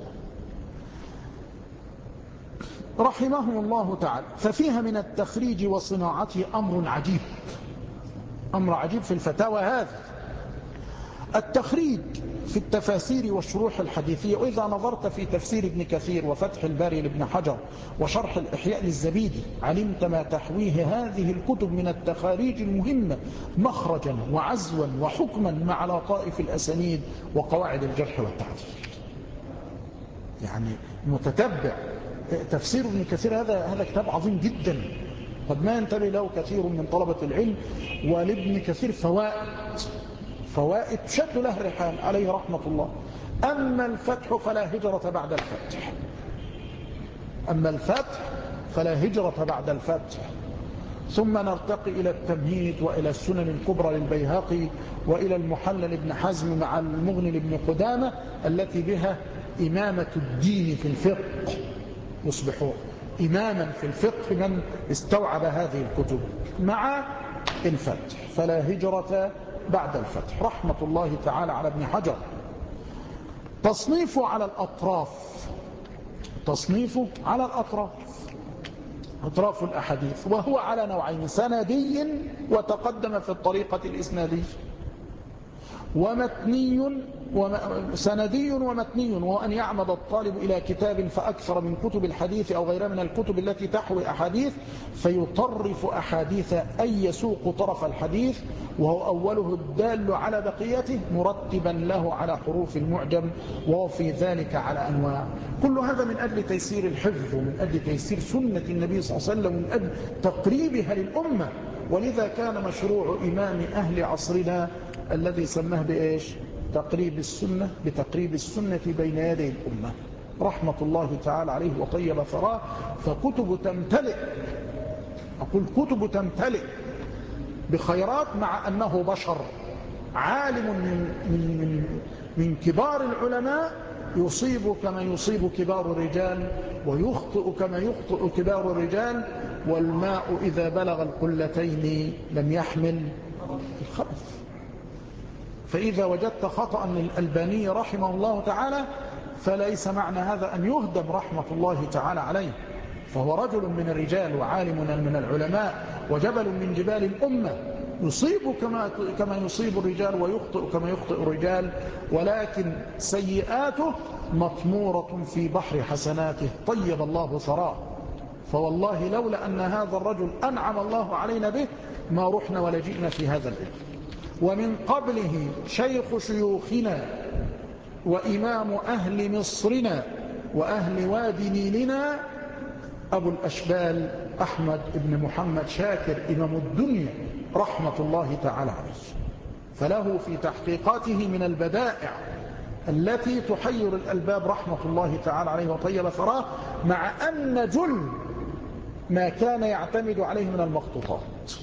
[SPEAKER 1] رحمه الله تعالى. ففيها من التخريج وصناعته أمر عجيب، أمر عجيب في الفتاوى هذه. التخريج في التفاسير والشروح الحديثية، وإذا نظرت في تفسير ابن كثير وفتح الباري لابن حجر وشرح الإحياء للزبيدي علمت ما تحويه هذه الكتب من التخاريج المهمة مخرجا وعزوا وحكما مع لطائف الأسانيد وقواعد الجرح والتعديل. يعني متتبع تفسير ابن كثير، هذا هذا كتاب عظيم جدا قد ما ينتبه له كثير من طلبة العلم. ولابن كثير فوائد فوائد شد له الرحال عليه رحمة الله. أما الفتح فلا هجرة بعد الفتح، أما الفتح فلا هجرة بعد الفتح. ثم نرتقي إلى التمهيد وإلى السنن الكبرى للبيهقي وإلى المحلل ابن حزم مع المغني لابن قدامة التي بها إمامة الدين في الفقه، يصبحون إماما في الفقه من استوعب هذه الكتب مع الفتح. فلا هجرة بعد الفتح رحمة الله تعالى على ابن حجر. تصنيفه على الأطراف، تصنيفه على الأطراف، أطراف الأحاديث، وهو على نوعين: سندي وتقدم في الطريقة الإسنادية، ومتني سندي ومتني، وهو أن يعمد الطالب إلى كتاب فأكثر من كتب الحديث أو غيرها من الكتب التي تحوي أحاديث فيطرف أحاديث أي يسوق طرف الحديث، وهو أوله الدال على بقيته مرتبا له على حروف المعجم، وهو في ذلك على أنواع. كل هذا من أجل تيسير الحفظ ومن أجل تيسير سنة النبي صلى الله عليه وسلم ومن أجل تقريبها للأمة. ولذا كان مشروع إمام أهل عصرنا الذي سماه بإيش؟ تقريب السنة، بتقريب السنة بين يدي الأمة رحمة الله تعالى عليه وطيب ثراه. فكتب تمتلئ، أقول كتب تمتلئ بخيرات، مع أنه بشر عالم من, من, من, من كبار العلماء، يصيب كما يصيب كبار الرجال ويخطئ كما يخطئ كبار الرجال. والماء إذا بلغ القلتين لم يحمل الخبث. فإذا وجدت خطأ للألباني رحمه الله تعالى فليس معنى هذا أن يهدم رحمة الله تعالى عليه، فهو رجل من الرجال وعالم من العلماء وجبل من جبال الأمة، يصيب كما كما يصيب الرجال ويخطئ كما يخطئ الرجال، ولكن سيئاته مطمورة في بحر حسناته طيب الله ثراه. فوالله لولا أن هذا الرجل أنعم الله علينا به ما رحنا ولا جئنا في هذا العلم. ومن قبله شيخ شيوخنا وإمام أهل مصرنا وأهل وادي نيلنا أبو الأشبال أحمد بن محمد شاكر إمام الدنيا رحمة الله تعالى عليه. فله في تحقيقاته من البدائع التي تحير الألباب رحمة الله تعالى عليه وطيب ثراه، مع أن جل ما كان يعتمد عليه من المخطوطات.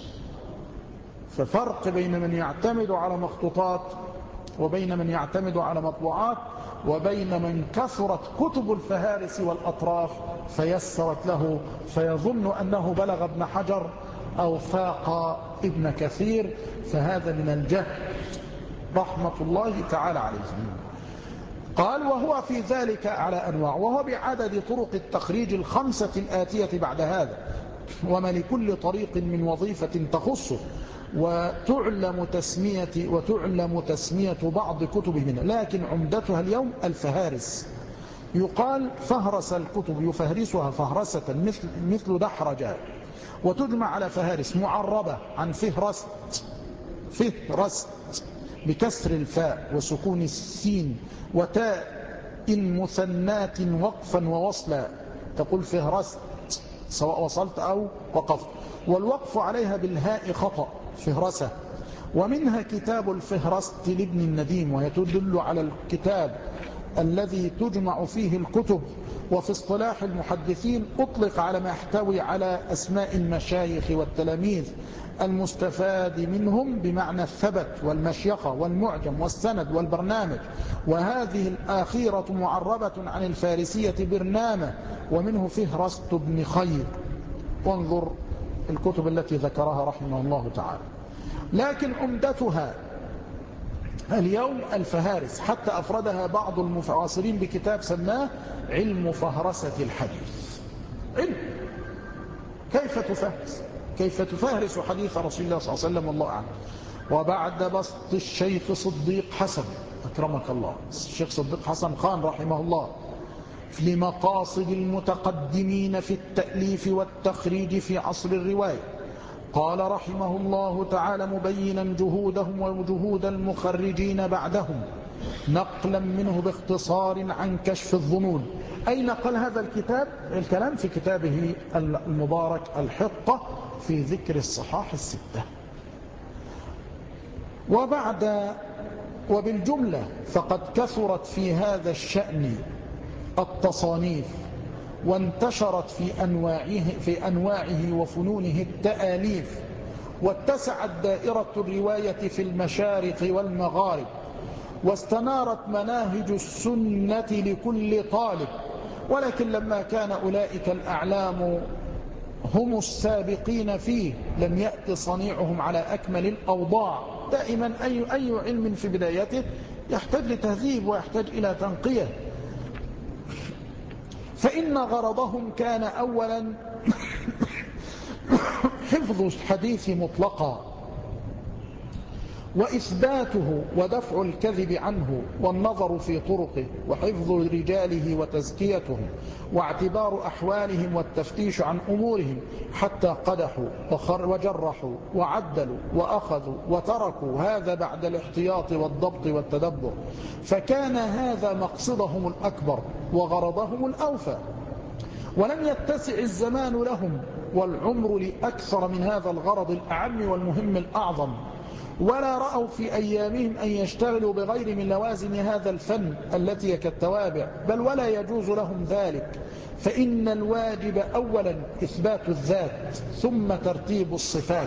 [SPEAKER 1] ففرق بين من يعتمد على مخطوطات وبين من يعتمد على مطبوعات، وبين من كثرت كتب الفهارس والأطراف فيسرت له فيظن أنه بلغ ابن حجر أو فاق ابن كثير، فهذا من الجهل رحمة الله تعالى عليه. قال وهو في ذلك على أنواع، وهو بعدد طرق التخريج الخمسة الآتية بعد هذا، وما لكل طريق من وظيفة تخصه، وتعلم تسمية وتعلم تسمية بعض كتبه منها، لكن عمدتها اليوم الفهارس. يقال فهرس الكتب، يفهرسها فهرسة مثل مثل دحرجة، وتجمع على فهارس معربة عن فهرست، فهرست بكسر الفاء وسكون السين وتاء مثنات وقفا ووصلا، تقول فهرست سواء وصلت أو وقفت، والوقف عليها بالهاء خطأ فهرسة. ومنها كتاب الفهرست لابن النديم، وهي تدل على الكتاب الذي تجمع فيه الكتب، وفي اصطلاح المحدثين أطلق على ما يحتوي على أسماء المشايخ والتلاميذ المستفاد منهم بمعنى الثبت والمشيخة والمعجم والسند والبرنامج، وهذه الأخيرة معربة عن الفارسية برنامة، ومنه فهرست ابن خير. وانظر الكتب التي ذكرها رحمه الله تعالى. لكن عمدتها اليوم الفهارس، حتى أفردها بعض المفعصرين بكتاب سماه علم فهرسة الحديث. علم كيف تفهرس كيف تفهرس حديث رسول الله صلى الله عليه وسلم، والله أعلم. وبعد بسط الشيخ صديق حسن أكرمك الله، الشيخ صديق حسن خان رحمه الله، لمقاصد المتقدمين في التأليف والتخريج في عصر الرواية، قال رحمه الله تعالى مبينا جهودهم وجهود المخرجين بعدهم، نقلا منه باختصار عن كشف الظنون. أي نقل هذا الكتاب الكلام في كتابه المبارك الحقة في ذكر الصحاح الستة. وبعد وبالجملة فقد كثرت في هذا الشأن التصانيف، وانتشرت في أنواعه, في أنواعه وفنونه التآليف، واتسعت دائرة الرواية في المشارق والمغارب، واستنارت مناهج السنة لكل طالب. ولكن لما كان أولئك الأعلام هم السابقين فيه لم يأتي صنيعهم على أكمل الأوضاع. دائما أي, أي علم في بدايته يحتاج لتهذيب ويحتاج إلى تنقية. فإن غرضهم كان أولا حفظ الحديث مطلقا وإثباته ودفع الكذب عنه، والنظر في طرقه، وحفظ رجاله وتزكيتهم، واعتبار أحوالهم والتفتيش عن أمورهم، حتى قدحوا وجرحوا وعدلوا وأخذوا وتركوا، هذا بعد الاحتياط والضبط والتدبر. فكان هذا مقصدهم الأكبر وغرضهم الأوفى، ولم يتسع الزمان لهم والعمر لأكثر من هذا الغرض الأعم والمهم الأعظم، ولا رأوا في أيامهم أن يشتغلوا بغير من لوازم هذا الفن التي هي كالتوابع، بل ولا يجوز لهم ذلك. فإن الواجب أولا إثبات الذات، ثم ترتيب الصفات.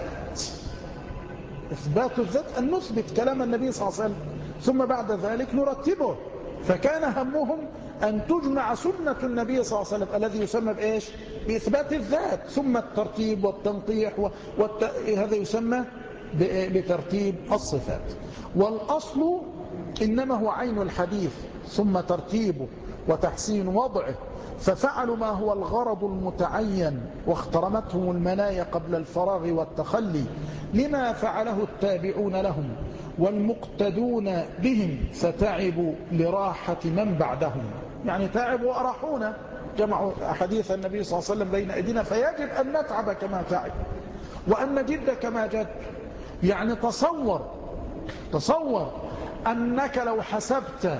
[SPEAKER 1] إثبات الذات أن نثبت كلام النبي صلى الله عليه وسلم، ثم بعد ذلك نرتبه. فكان همهم أن تجمع سنة النبي صلى الله عليه وسلم الذي يسمى بإيش؟ بإثبات الذات، ثم الترتيب والتنقيح والت... هذا يسمى بترتيب الصفات. والأصل إنما هو عين الحديث، ثم ترتيبه وتحسين وضعه. ففعلوا ما هو الغرض المتعين، واخترمتهم المنايا قبل الفراغ والتخلي لما فعله التابعون لهم والمقتدون بهم، فتعبوا لراحة من بعدهم. يعني تعبوا وأراحونا، جمعوا أحاديث النبي صلى الله عليه وسلم بين أيدينا، فيجب أن نتعب كما تعب وأن نجد كما جد. يعني تصور تصور أنك لو حسبت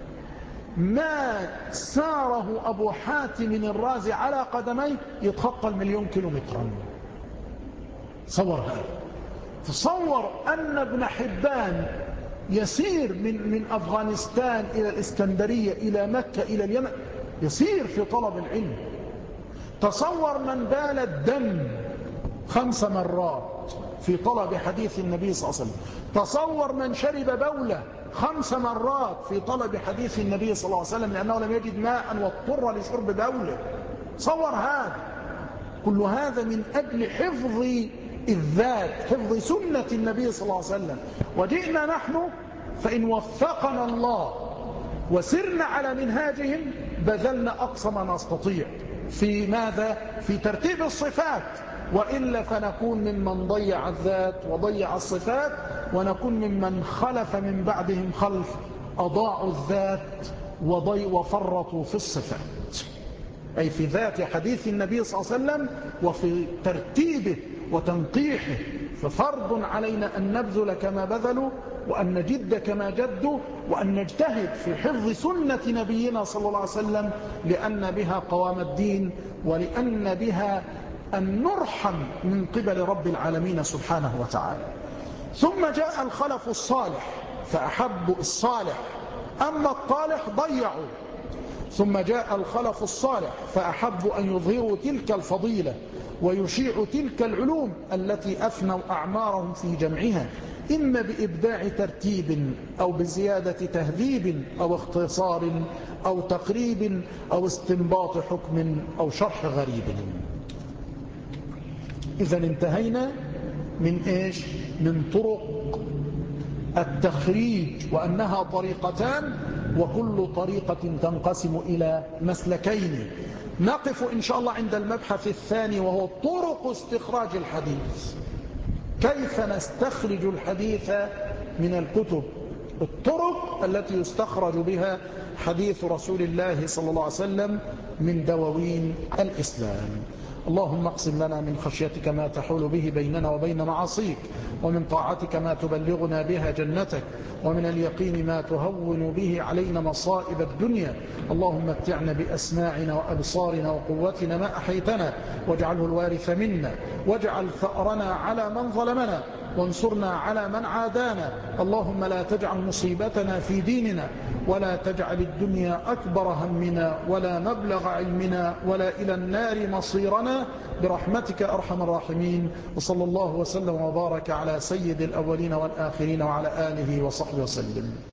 [SPEAKER 1] ما ساره أبو حاتم الرازي على قدميه يتخطى المليون كيلومترا. تصور هذا. تصور أن ابن حبان يسير من, من أفغانستان إلى الإسكندرية إلى مكة إلى اليمن، يسير في طلب العلم. تصور من بال الدم خمس مرات في طلب حديث النبي صلى الله عليه وسلم. تصور من شرب بولة خمس مرات في طلب حديث النبي صلى الله عليه وسلم لأنه لم يجد ماء واضطر لشرب بولة. تصور هذا، كل هذا من أجل حفظ الذات، حفظ سنة النبي صلى الله عليه وسلم. وجئنا نحن فإن وفقنا الله وسرنا على منهاجهم بذلنا أقصى ما نستطيع في ماذا؟ في ترتيب الصفات، وإلا فنكون ممن ضيع الذات وضيع الصفات، ونكون ممن خلف من بعدهم خلف أضاعوا الذات وضي وفرطوا في الصفات، أي في ذات حديث النبي صلى الله عليه وسلم وفي ترتيبه وتنقيحه. ففرض علينا أن نبذل كما بذلوا، وأن نجد كما جدوا، وأن نجتهد في حفظ سنة نبينا صلى الله عليه وسلم، لأن بها قوام الدين، ولأن بها أن نرحم من قبل رب العالمين سبحانه وتعالى. ثم جاء الخلف الصالح فأحبوا الصالح أما الطالح ضيعوا. ثم جاء الخلف الصالح فأحبوا أن يظهروا تلك الفضيلة ويشيعوا تلك العلوم التي أفنوا أعمارهم في جمعها، إما بإبداع ترتيب أو بزيادة تهذيب أو اختصار أو تقريب أو استنباط حكم أو شرح غريب. إذا انتهينا من إيش؟ من طرق التخريج، وأنها طريقتان وكل طريقة تنقسم إلى مسلكين. نقف إن شاء الله عند المبحث الثاني وهو طرق استخراج الحديث. كيف نستخرج الحديث من الكتب؟ الطرق التي يستخرج بها حديث رسول الله صلى الله عليه وسلم من دواوين الإسلام. اللهم اقسم لنا من خشيتك ما تحول به بيننا وبين معاصيك، ومن طاعتك ما تبلغنا بها جنتك، ومن اليقين ما تهون به علينا مصائب الدنيا. اللهم متعنا بأسماعنا وأبصارنا وقوتنا ما أحيتنا، واجعله الوارث منا، واجعل ثأرنا على من ظلمنا، وانصرنا على من عادانا. اللهم لا تجعل مصيبتنا في ديننا، ولا تجعل الدنيا أكبر همنا ولا مبلغ علمنا ولا إلى النار مصيرنا، برحمتك أرحم الراحمين. وصلى الله وسلم وبارك على سيد الأولين والآخرين وعلى آله وصحبه وسلم.